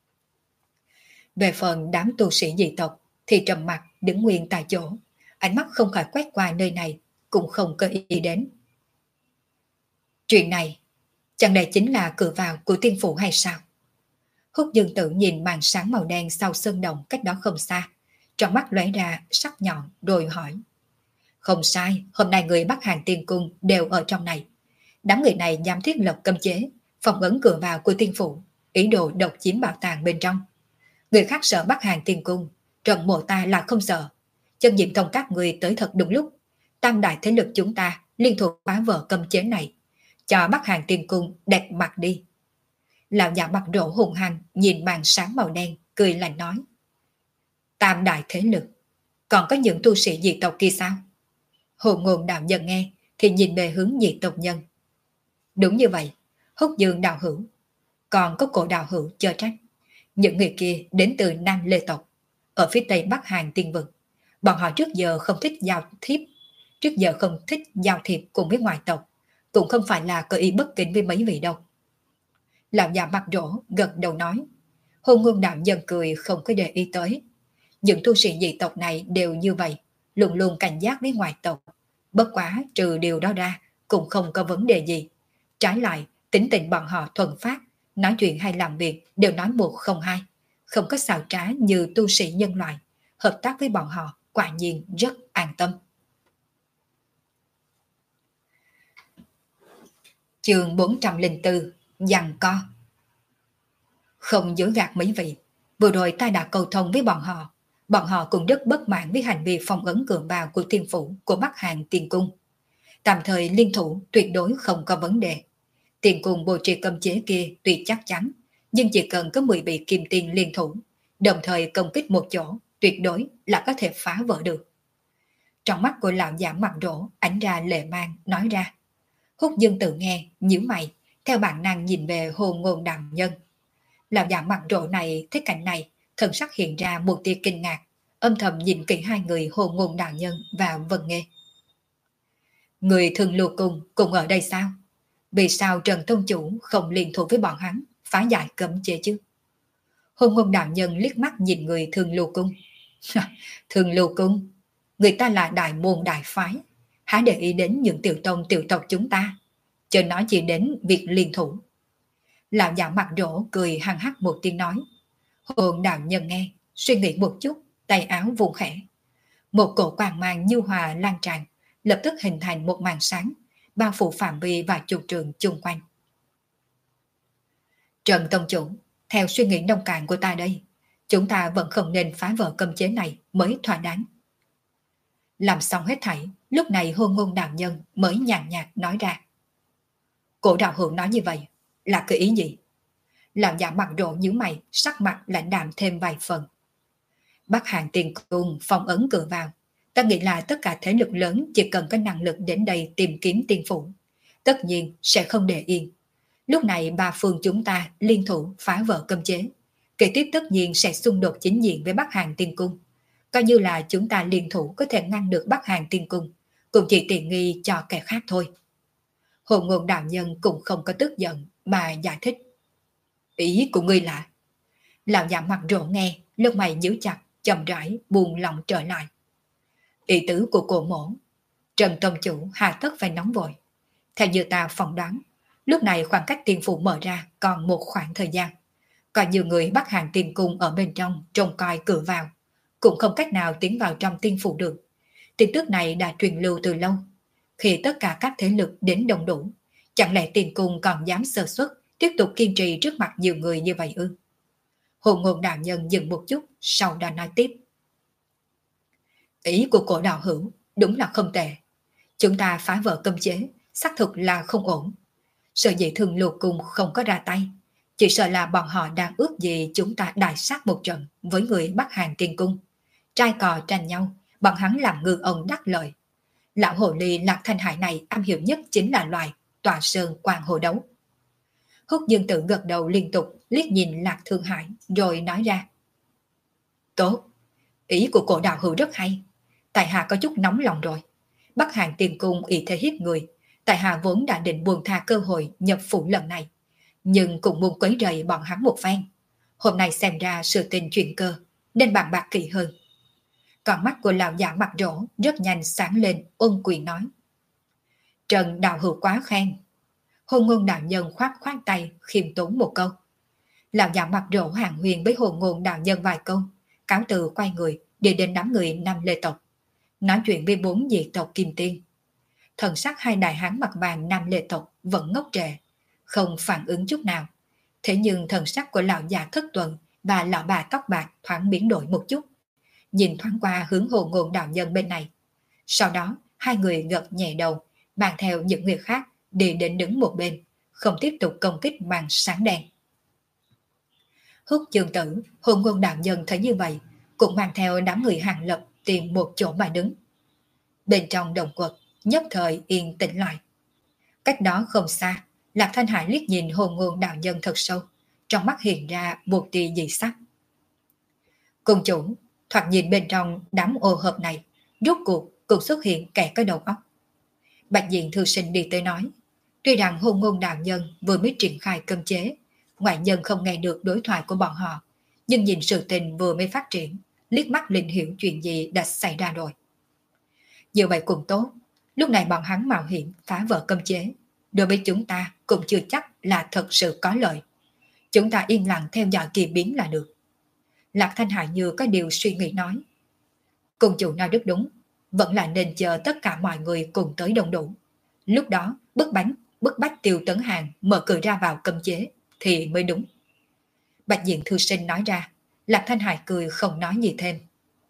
Về phần đám tu sĩ dị tộc thì trầm mặt đứng nguyên tại chỗ, ánh mắt không khỏi quét qua nơi này, cũng không có ý đến. Chuyện này, chẳng lẽ chính là cửa vào của tiên phủ hay sao? Hút Dương Tử nhìn màn sáng màu đen sau sơn động cách đó không xa, trong mắt lóe ra sắc nhọn rồi hỏi. Không sai, hôm nay người Bắc Hàng Tiên Cung đều ở trong này. Đám người này dám thiết lập cấm chế, phòng ấn cửa vào của tiên phủ, ý đồ độc chiếm bảo tàng bên trong. Người khác sợ Bắc Hàng Tiên Cung, Trần Mộ ta là không sợ. Chân Diệm Tông các người tới thật đúng lúc. Tam đại thế lực chúng ta liên thuộc phá vỡ cấm chế này, cho Bắc Hàng Tiên Cung đẹp mặt đi. Lão già mặt rỗ hùng hăng nhìn màn sáng màu đen, cười lạnh nói. Tam đại thế lực, còn có những tu sĩ dị tộc kia sao? Hồ Ngôn đạo nhân nghe thì nhìn về hướng dị tộc nhân. Đúng như vậy, Húc Dương đạo hữu, còn có cổ đạo hữu chơ trách. Những người kia đến từ Nam Lê tộc, ở phía tây Bắc Hàn Tiên Vực. Bọn họ trước giờ không thích giao thiếp, trước giờ không thích giao thiệp cùng với ngoại tộc, cũng không phải là có ý bất kính với mấy vị đâu. Lão già mặt rỗ gật đầu nói. Hôn Ngôn đạo nhân cười không có để ý tới. Những tu sĩ dị tộc này đều như vậy, luôn luôn cảnh giác với ngoại tộc. Bất quá trừ điều đó ra, cũng không có vấn đề gì. Trái lại, tính tình bọn họ thuần phát, nói chuyện hay làm việc đều nói một không hai, không có xào trá như tu sĩ nhân loại. Hợp tác với bọn họ quả nhiên rất an tâm. Chương bốn trăm lẻ bốn, giằng co. Không dối gạt mấy vị, vừa rồi ta đã cầu thông với bọn họ. Bọn họ cũng rất bất mãn với hành vi phong ấn cường bào của thiên phủ của Bắc Hàn Tiên Cung. Tạm thời liên thủ tuyệt đối không có vấn đề. Tiền cung bố trí cấm chế kia tuy chắc chắn, nhưng chỉ cần có mười vị kim tiên liên thủ, đồng thời công kích một chỗ, tuyệt đối là có thể phá vỡ được. Trong mắt của lão giả mặt rỗ ánh ra lệ mang, nói ra. Húc Dương tự nghe, nhíu mày, theo bản năng nhìn về Hồ Ngôn đạo nhân. Lão giả mặt rỗ này thấy cảnh này, thần sắc hiện ra một tia kinh ngạc, âm thầm nhìn kỹ hai người Hồ Ngôn đạo nhân và Vân Nghê. Người thường lưu cung cùng ở đây sao? Vì sao Trần Tông Chủ không liên thủ với bọn hắn phá giải cấm chế chứ? Hồ Ngôn đạo nhân liếc mắt nhìn người thường lưu cung. Thường lưu cung, người ta là đại môn đại phái, há để ý đến những tiểu tông tiểu tộc chúng ta, cho nói chỉ đến việc liên thủ. Lão giả mặt rỗ cười hăng hắc một tiếng nói. Hồn đạo nhân nghe, suy nghĩ một chút, tay áo vuông khẽ. Một cổ quang mang nhu hòa lan tràn, lập tức hình thành một màn sáng, bao phủ phạm vi và chục trường chung quanh. Trần Tông Chủ, theo suy nghĩ nông cạn của ta đây, chúng ta vẫn không nên phá vỡ cấm chế này mới thỏa đáng. Làm xong hết thảy, lúc này Hôn Ngôn đạo nhân mới nhàn nhạt nói ra. Cổ đạo hữu nói như vậy, là cái ý gì? Lão giả mặt rộ nhíu mày, sắc mặt lãnh đạm thêm vài phần. Bắc Hàn Tiên Cung phong ấn cửa vào. Ta nghĩ là tất cả thế lực lớn chỉ cần có năng lực đến đây tìm kiếm tiên phủ, tất nhiên sẽ không để yên. Lúc này ba phương chúng ta liên thủ phá vỡ cấm chế. Kế tiếp tất nhiên sẽ xung đột chính diện với Bắc Hàn Tiên Cung. Coi như là chúng ta liên thủ có thể ngăn được Bắc Hàn Tiên Cung, cũng chỉ tiện nghi cho kẻ khác thôi. Hồ Ngôn đạo nhân cũng không có tức giận mà giải thích. Ý của ngươi là? Lão già mặt rỗ nghe, lông mày nhíu chặt, chậm rãi buông lòng trở lại. Ý tứ của cổ mổ, Trần Tông Chủ hà tất phải nóng vội. Theo như ta phỏng đoán, lúc này khoảng cách tiên phủ mở ra còn một khoảng thời gian. Còn nhiều người Bắc Hàn Tiên Cung ở bên trong trông coi cửa vào, cũng không cách nào tiến vào trong tiên phủ được. Tin tức này đã truyền lưu từ lâu. Khi tất cả các thế lực đến đông đủ, chẳng lẽ Tiên Cung còn dám sơ suất tiếp tục kiên trì trước mặt nhiều người như vậy ư? Hồ Ngôn đạo nhân dừng một chút, sau đó nói tiếp. Ý của cổ đạo hữu đúng là không tệ. Chúng ta phá vỡ cấm chế, xác thực là không ổn. Sợ dĩ Thường Lục Cung không có ra tay, chỉ sợ là bọn họ đang ước gì chúng ta đại sát một trận với người Bắc Hàn Tiên Cung. Trai cò tranh nhau, bọn hắn làm ngư ông đắc lợi. Lão hồ ly Lạc Thanh Hải này am hiểu nhất chính là loài tòa sơn quang hồ đấu. Húc Dương Tử gật đầu liên tục liếc nhìn Lạc Thương Hải rồi nói ra. Tốt, ý của cổ đạo hữu rất hay. Tại hạ có chút nóng lòng rồi. Bắc Hàn Tiên Cung ý thế hiếp người. Tại hạ vốn đã định buông tha cơ hội nhập phủ lần này, nhưng cũng muốn quấy rầy bọn hắn một phen. Hôm nay xem ra sự tình chuyện cơ, nên bàn bạc kỹ hơn. Còn mắt của lão giả mặt rỗ rất nhanh sáng lên, ôn quyền nói. Trần đạo hữu quá khen. Hôn Ngôn đạo nhân khoát khoát tay khiêm tốn một câu. Lão giả mặt rỗ hàng huyền với Hôn Ngôn đạo nhân vài câu, cáo từ quay người đi đến đám người Nam Lê tộc, nói chuyện với bốn dị tộc Kim Tiên. Thần sắc hai đại hán mặt vàng Nam Lê tộc vẫn ngốc trệ, không phản ứng chút nào. Thế nhưng thần sắc của lão già Thất Tuần và lão bà tóc bạc thoáng biến đổi một chút, nhìn thoáng qua hướng Hồ Ngôn đạo nhân bên này. Sau đó hai người gật nhẹ đầu, mang theo những người khác đi đến đứng một bên, không tiếp tục công kích màn sáng đen. Húc chương tử, hôn ngôn đạo nhân thấy như vậy, cũng mang theo đám người Hàng Lập tìm một chỗ mà đứng. Bên trong đồng quật, nhất thời yên tĩnh lại. Cách đó không xa, Lạc Thanh Hải liếc nhìn hôn ngôn đạo nhân thật sâu, trong mắt hiện ra một tia dị sắc. Cùng chủ, thoạt nhìn bên trong đám ô hợp này, rốt cuộc cũng xuất hiện kẻ có đầu óc. Bạch Diện thư sinh đi tới nói, tuy rằng hôn ngôn đạo nhân vừa mới triển khai cấm chế, ngoại nhân không nghe được đối thoại của bọn họ, nhưng nhìn sự tình vừa mới phát triển, liếc mắt liền hiểu chuyện gì đã xảy ra rồi. Như vậy cũng tốt, lúc này bọn hắn mạo hiểm phá vỡ cấm chế, đối với chúng ta cũng chưa chắc là thật sự có lợi. Chúng ta yên lặng theo dõi kỳ biến là được. Lạc Thanh Hải như có điều suy nghĩ nói. Cung chủ nói rất đúng, vẫn là nên chờ tất cả mọi người cùng tới đông đủ. Lúc đó bức bánh, bức bách Tiêu Tấn Hàng mở cửa ra vào cấm chế thì mới đúng. Bạch Diện thư sinh nói ra, Lạc Thanh Hải cười không nói gì thêm.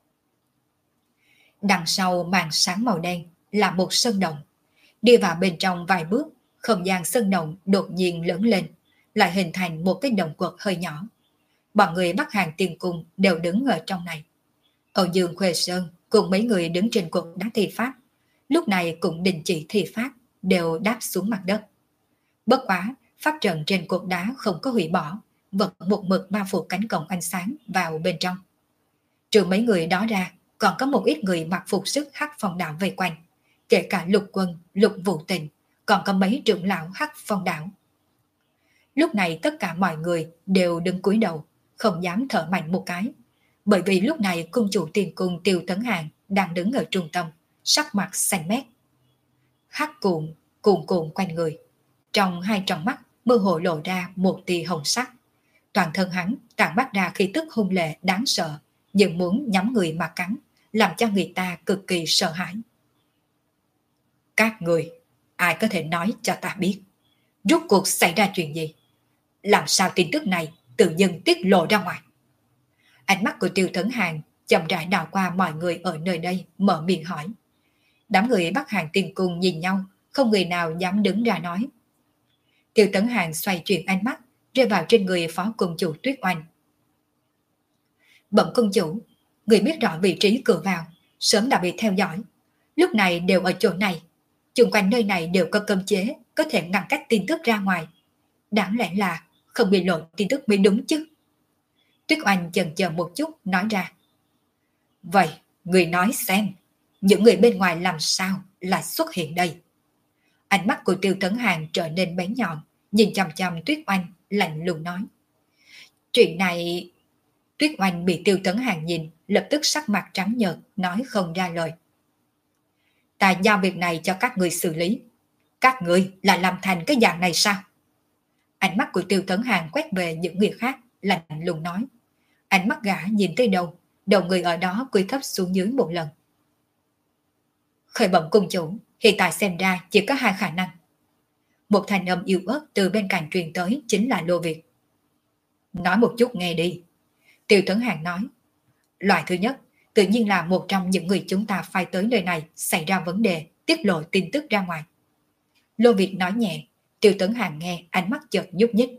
Đằng sau màn sáng màu đen là một sơn động. Đi vào bên trong vài bước, không gian sơn động đột nhiên lớn lên, lại hình thành một cái động quật hơi nhỏ. Bọn người Bắc Hàng Tiên Cung đều đứng ở trong này. Âu Dương Khuê Sơn cùng mấy người đứng trên cột đá thi pháp, lúc này cũng đình chỉ thi pháp, đều đáp xuống mặt đất. Bất quá, pháp trận trên cột đá không có hủy bỏ, vẫn một mực bao phủ cánh cổng ánh sáng vào bên trong. Trừ mấy người đó ra, còn có một ít người mặc phục sức Hắc Phong Đạo vây quanh, kể cả Lục Quân, Lục Vũ Tình, còn có mấy trưởng lão Hắc Phong Đạo. Lúc này tất cả mọi người đều đứng cúi đầu, không dám thở mạnh một cái, bởi vì lúc này cung chủ Tiền Cung Tiêu Tấn Hàng đang đứng ở trung tâm, sắc mặt xanh mét. Hắc cuộn, cuồn cuộn quanh người, trong hai tròng mắt mơ hồ lộ ra một tia hồng sắc. Toàn thân hắn tản mát ra khí tức hung lệ đáng sợ, nhưng muốn nhắm người mà cắn, làm cho người ta cực kỳ sợ hãi. Các người, ai có thể nói cho ta biết, rốt cuộc xảy ra chuyện gì? Làm sao tin tức này tự dưng tiết lộ ra ngoài? Ánh mắt của Tiêu Tấn Hàng chậm rãi đảo qua mọi người ở nơi đây, mở miệng hỏi. Đám người Bắc Hàng Tiên Cung nhìn nhau, không người nào dám đứng ra nói. Tiêu Tấn Hàng xoay chuyển ánh mắt, rơi vào trên người phó cung chủ Tuyết Oanh. Bẩm cung chủ, người biết rõ vị trí cửa vào, sớm đã bị theo dõi. Lúc này đều ở chỗ này. Xung quanh nơi này đều có cấm chế, có thể ngăn cách tin tức ra ngoài. Đáng lẽ là không bị lộ tin tức mới đúng chứ. Tuyết Oanh chần chờ một chút nói ra. Vậy, người nói xem, những người bên ngoài làm sao lại xuất hiện đây? Ánh mắt của Tiêu Tấn Hàng trở nên bén nhọn, nhìn chằm chằm Tuyết Oanh, lạnh lùng nói. Chuyện này... Tuyết Oanh bị Tiêu Tấn Hàng nhìn, lập tức sắc mặt trắng nhợt, nói không ra lời. Ta giao việc này cho các người xử lý. Các người lại làm thành cái dạng này sao? Ánh mắt của Tiêu Tấn Hàng quét về những người khác, lạnh lùng nói. Ánh mắt gã nhìn tới đâu, đầu người ở đó cúi thấp xuống dưới một lần. Khởi bẩm cung chủ, hiện tại xem ra chỉ có hai khả năng. Một thanh âm yếu ớt từ bên cạnh truyền tới chính là Lô Việt. Nói một chút nghe đi. Tiêu Tấn Hàng nói. Loại thứ nhất, tự nhiên là một trong những người chúng ta phái tới nơi này xảy ra vấn đề, tiết lộ tin tức ra ngoài. Lô Việt nói nhẹ, Tiêu Tấn Hàng nghe ánh mắt chợt nhúc nhích.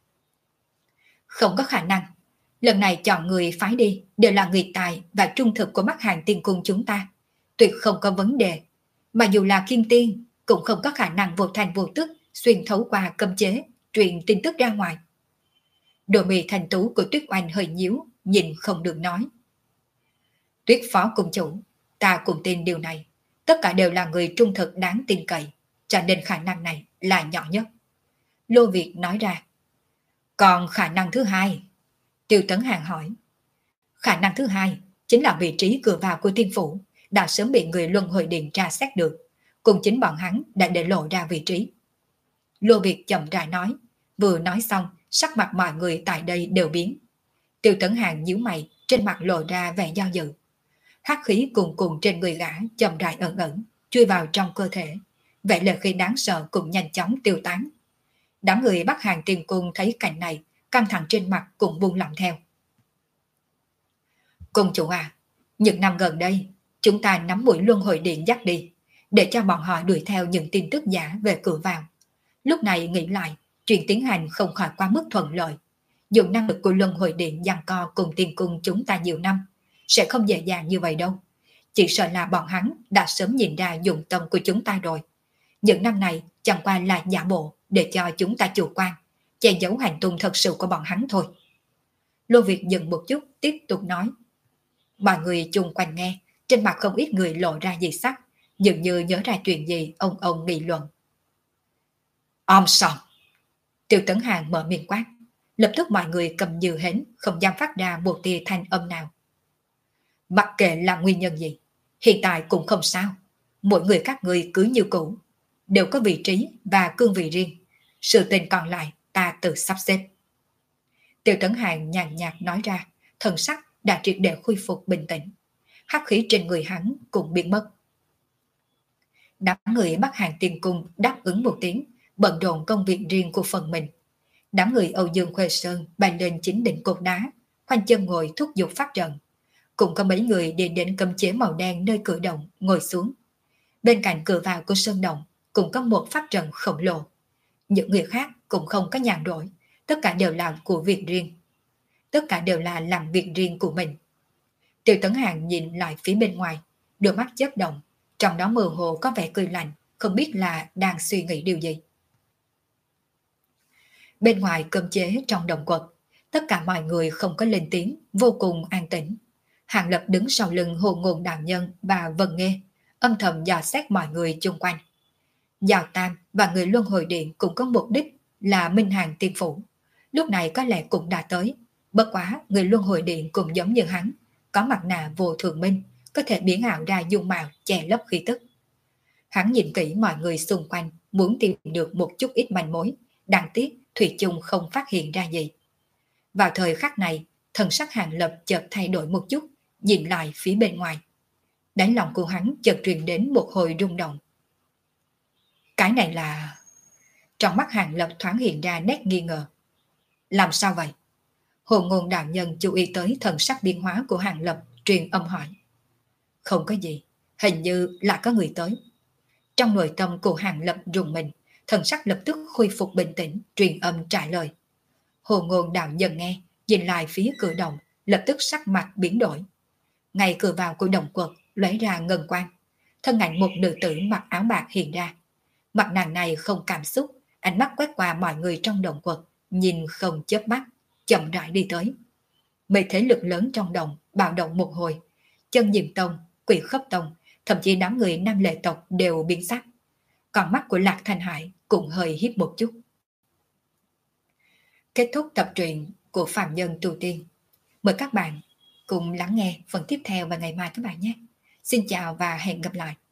Không có khả năng. Lần này chọn người phái đi đều là người tài và trung thực của Bắc Hàng Tiên Cung chúng ta. Tuyệt không có vấn đề. Mà dù là Kim Tiên, cũng không có khả năng vô thành vô tức xuyên thấu qua cấm chế, truyền tin tức ra ngoài. Đôi mì thành tú của Tuyết Oanh hơi nhíu, nhìn không được nói. Tuyết phó cung chủ, ta cũng tin điều này. Tất cả đều là người trung thực đáng tin cậy, cho nên khả năng này là nhỏ nhất. Lô Việt nói ra. Còn khả năng thứ hai? Tiêu Tấn Hàng hỏi. Khả năng thứ hai chính là vị trí cửa vào của tiên phủ đã sớm bị người luân hồi điện tra xét được, cùng chính bọn hắn đã để lộ ra vị trí. Lô Việt chậm rãi nói, vừa nói xong sắc mặt mọi người tại đây đều biến. Tiêu Tấn Hàng nhíu mày, trên mặt lộ ra vẻ do dự. Hắc khí cùng cùng trên người gã chậm rãi ẩn ẩn chui vào trong cơ thể, vẻ lệ khí đáng sợ cũng nhanh chóng tiêu tán. Đám người Bắc Hàng Tiên Cung thấy cảnh này, căng thẳng trên mặt cũng buông lỏng theo. Cung chủ à, những năm gần đây chúng ta nắm mũi luân hồi điện dắt đi, để cho bọn họ đuổi theo những tin tức giả về cửa vào. Lúc này nghĩ lại, chuyện tiến hành không khỏi quá mức thuận lợi. Dùng năng lực của luân hồi điện giằng co cùng tiên cung chúng ta nhiều năm, sẽ không dễ dàng như vậy đâu. Chỉ sợ là bọn hắn đã sớm nhìn ra dụng tâm của chúng ta rồi. Những năm này chẳng qua là giả bộ để cho chúng ta chủ quan, che giấu hành tung thật sự của bọn hắn thôi. Lô Việt dừng một chút tiếp tục nói. Mọi người chung quanh nghe, trên mặt không ít người lộ ra dị sắc, dường như nhớ ra chuyện gì ông ông nghị luận. Om sòm! Tiêu Tấn Hàng mở miệng quát, lập tức mọi người cầm như hến, không dám phát ra một tia thanh âm nào. Mặc kệ là nguyên nhân gì, hiện tại cũng không sao. Mỗi người các người cứ như cũ, đều có vị trí và cương vị riêng. Sự tình còn lại ta tự sắp xếp. Tiêu Tấn Hàng nhàn nhạt nói ra, thần sắc đã triệt để khôi phục bình tĩnh. Hắc khí trên người hắn cũng biến mất. Đám người Bắc Hàng Tiên Cung đáp ứng một tiếng, bận rộn công việc riêng của phần mình. Đám người Âu Dương Khuê Sơn bay lên chính đỉnh cột đá, khoanh chân ngồi thúc giục phát trận. Cũng có mấy người đi đến cấm chế màu đen nơi cửa động ngồi xuống. Bên cạnh cửa vào của sơn động cũng có một pháp trận khổng lồ. Những người khác cũng không có nhàn rỗi, tất cả đều làm của việc riêng. Tất cả đều là làm việc riêng của mình. Tiêu Tấn Hàng nhìn lại phía bên ngoài, đôi mắt chớp động, trong đó mơ hồ có vẻ cười lạnh, không biết là đang suy nghĩ điều gì. Bên ngoài cấm chế trong động quật, tất cả mọi người không có lên tiếng, vô cùng an tĩnh. Hàng Lập đứng sau lưng Hồ Ngôn Đạo Nhân và Vân Nghê, âm thầm dò xét mọi người chung quanh. Giào Tam và người Luân Hồi Điện cũng có mục đích là Minh Hàng Tiên Phủ. Lúc này có lẽ cũng đã tới, bất quá người Luân Hồi Điện cũng giống như hắn, có mặt nạ vô thường minh, có thể biến ảo ra dung mạo che lấp khí tức. Hắn nhìn kỹ mọi người xung quanh, muốn tìm được một chút ít manh mối, đáng tiếc thủy chung không phát hiện ra gì. Vào thời khắc này, thần sắc Hàng Lập chợt thay đổi một chút, nhìn lại phía bên ngoài. Đáy lòng của hắn chợt truyền đến một hồi rung động. Cái này là... Trong mắt Hàng Lập thoáng hiện ra nét nghi ngờ. Làm sao vậy? Hồ Ngôn Đạo Nhân chú ý tới thần sắc biến hóa của Hàng Lập, truyền âm hỏi. Không có gì, hình như là có người tới. Trong nội tâm của Hàng Lập rùng mình, thần sắc lập tức khôi phục bình tĩnh, truyền âm trả lời. Hồ Ngôn Đạo Nhân nghe, nhìn lại phía cửa động, lập tức sắc mặt biến đổi. Ngay cửa vào của động quật lóe ra ngân quang, thân ảnh một nữ tử mặc áo bạc hiện ra. Mặt nàng này không cảm xúc, ánh mắt quét qua mọi người trong động quật, nhìn không chớp mắt, chậm rãi đi tới. Mấy thế lực lớn trong động bạo động một hồi, Chân Diệm Tông, Quỷ Khấp Tông, thậm chí đám người Nam Lệ tộc đều biến sắc. Còn mắt của Lạc Thanh Hải cũng hơi híp một chút. Kết thúc tập truyện của Phạm Nhân Tu Tiên. Mời các bạn cùng lắng nghe phần tiếp theo vào ngày mai các bạn nhé. Xin chào và hẹn gặp lại.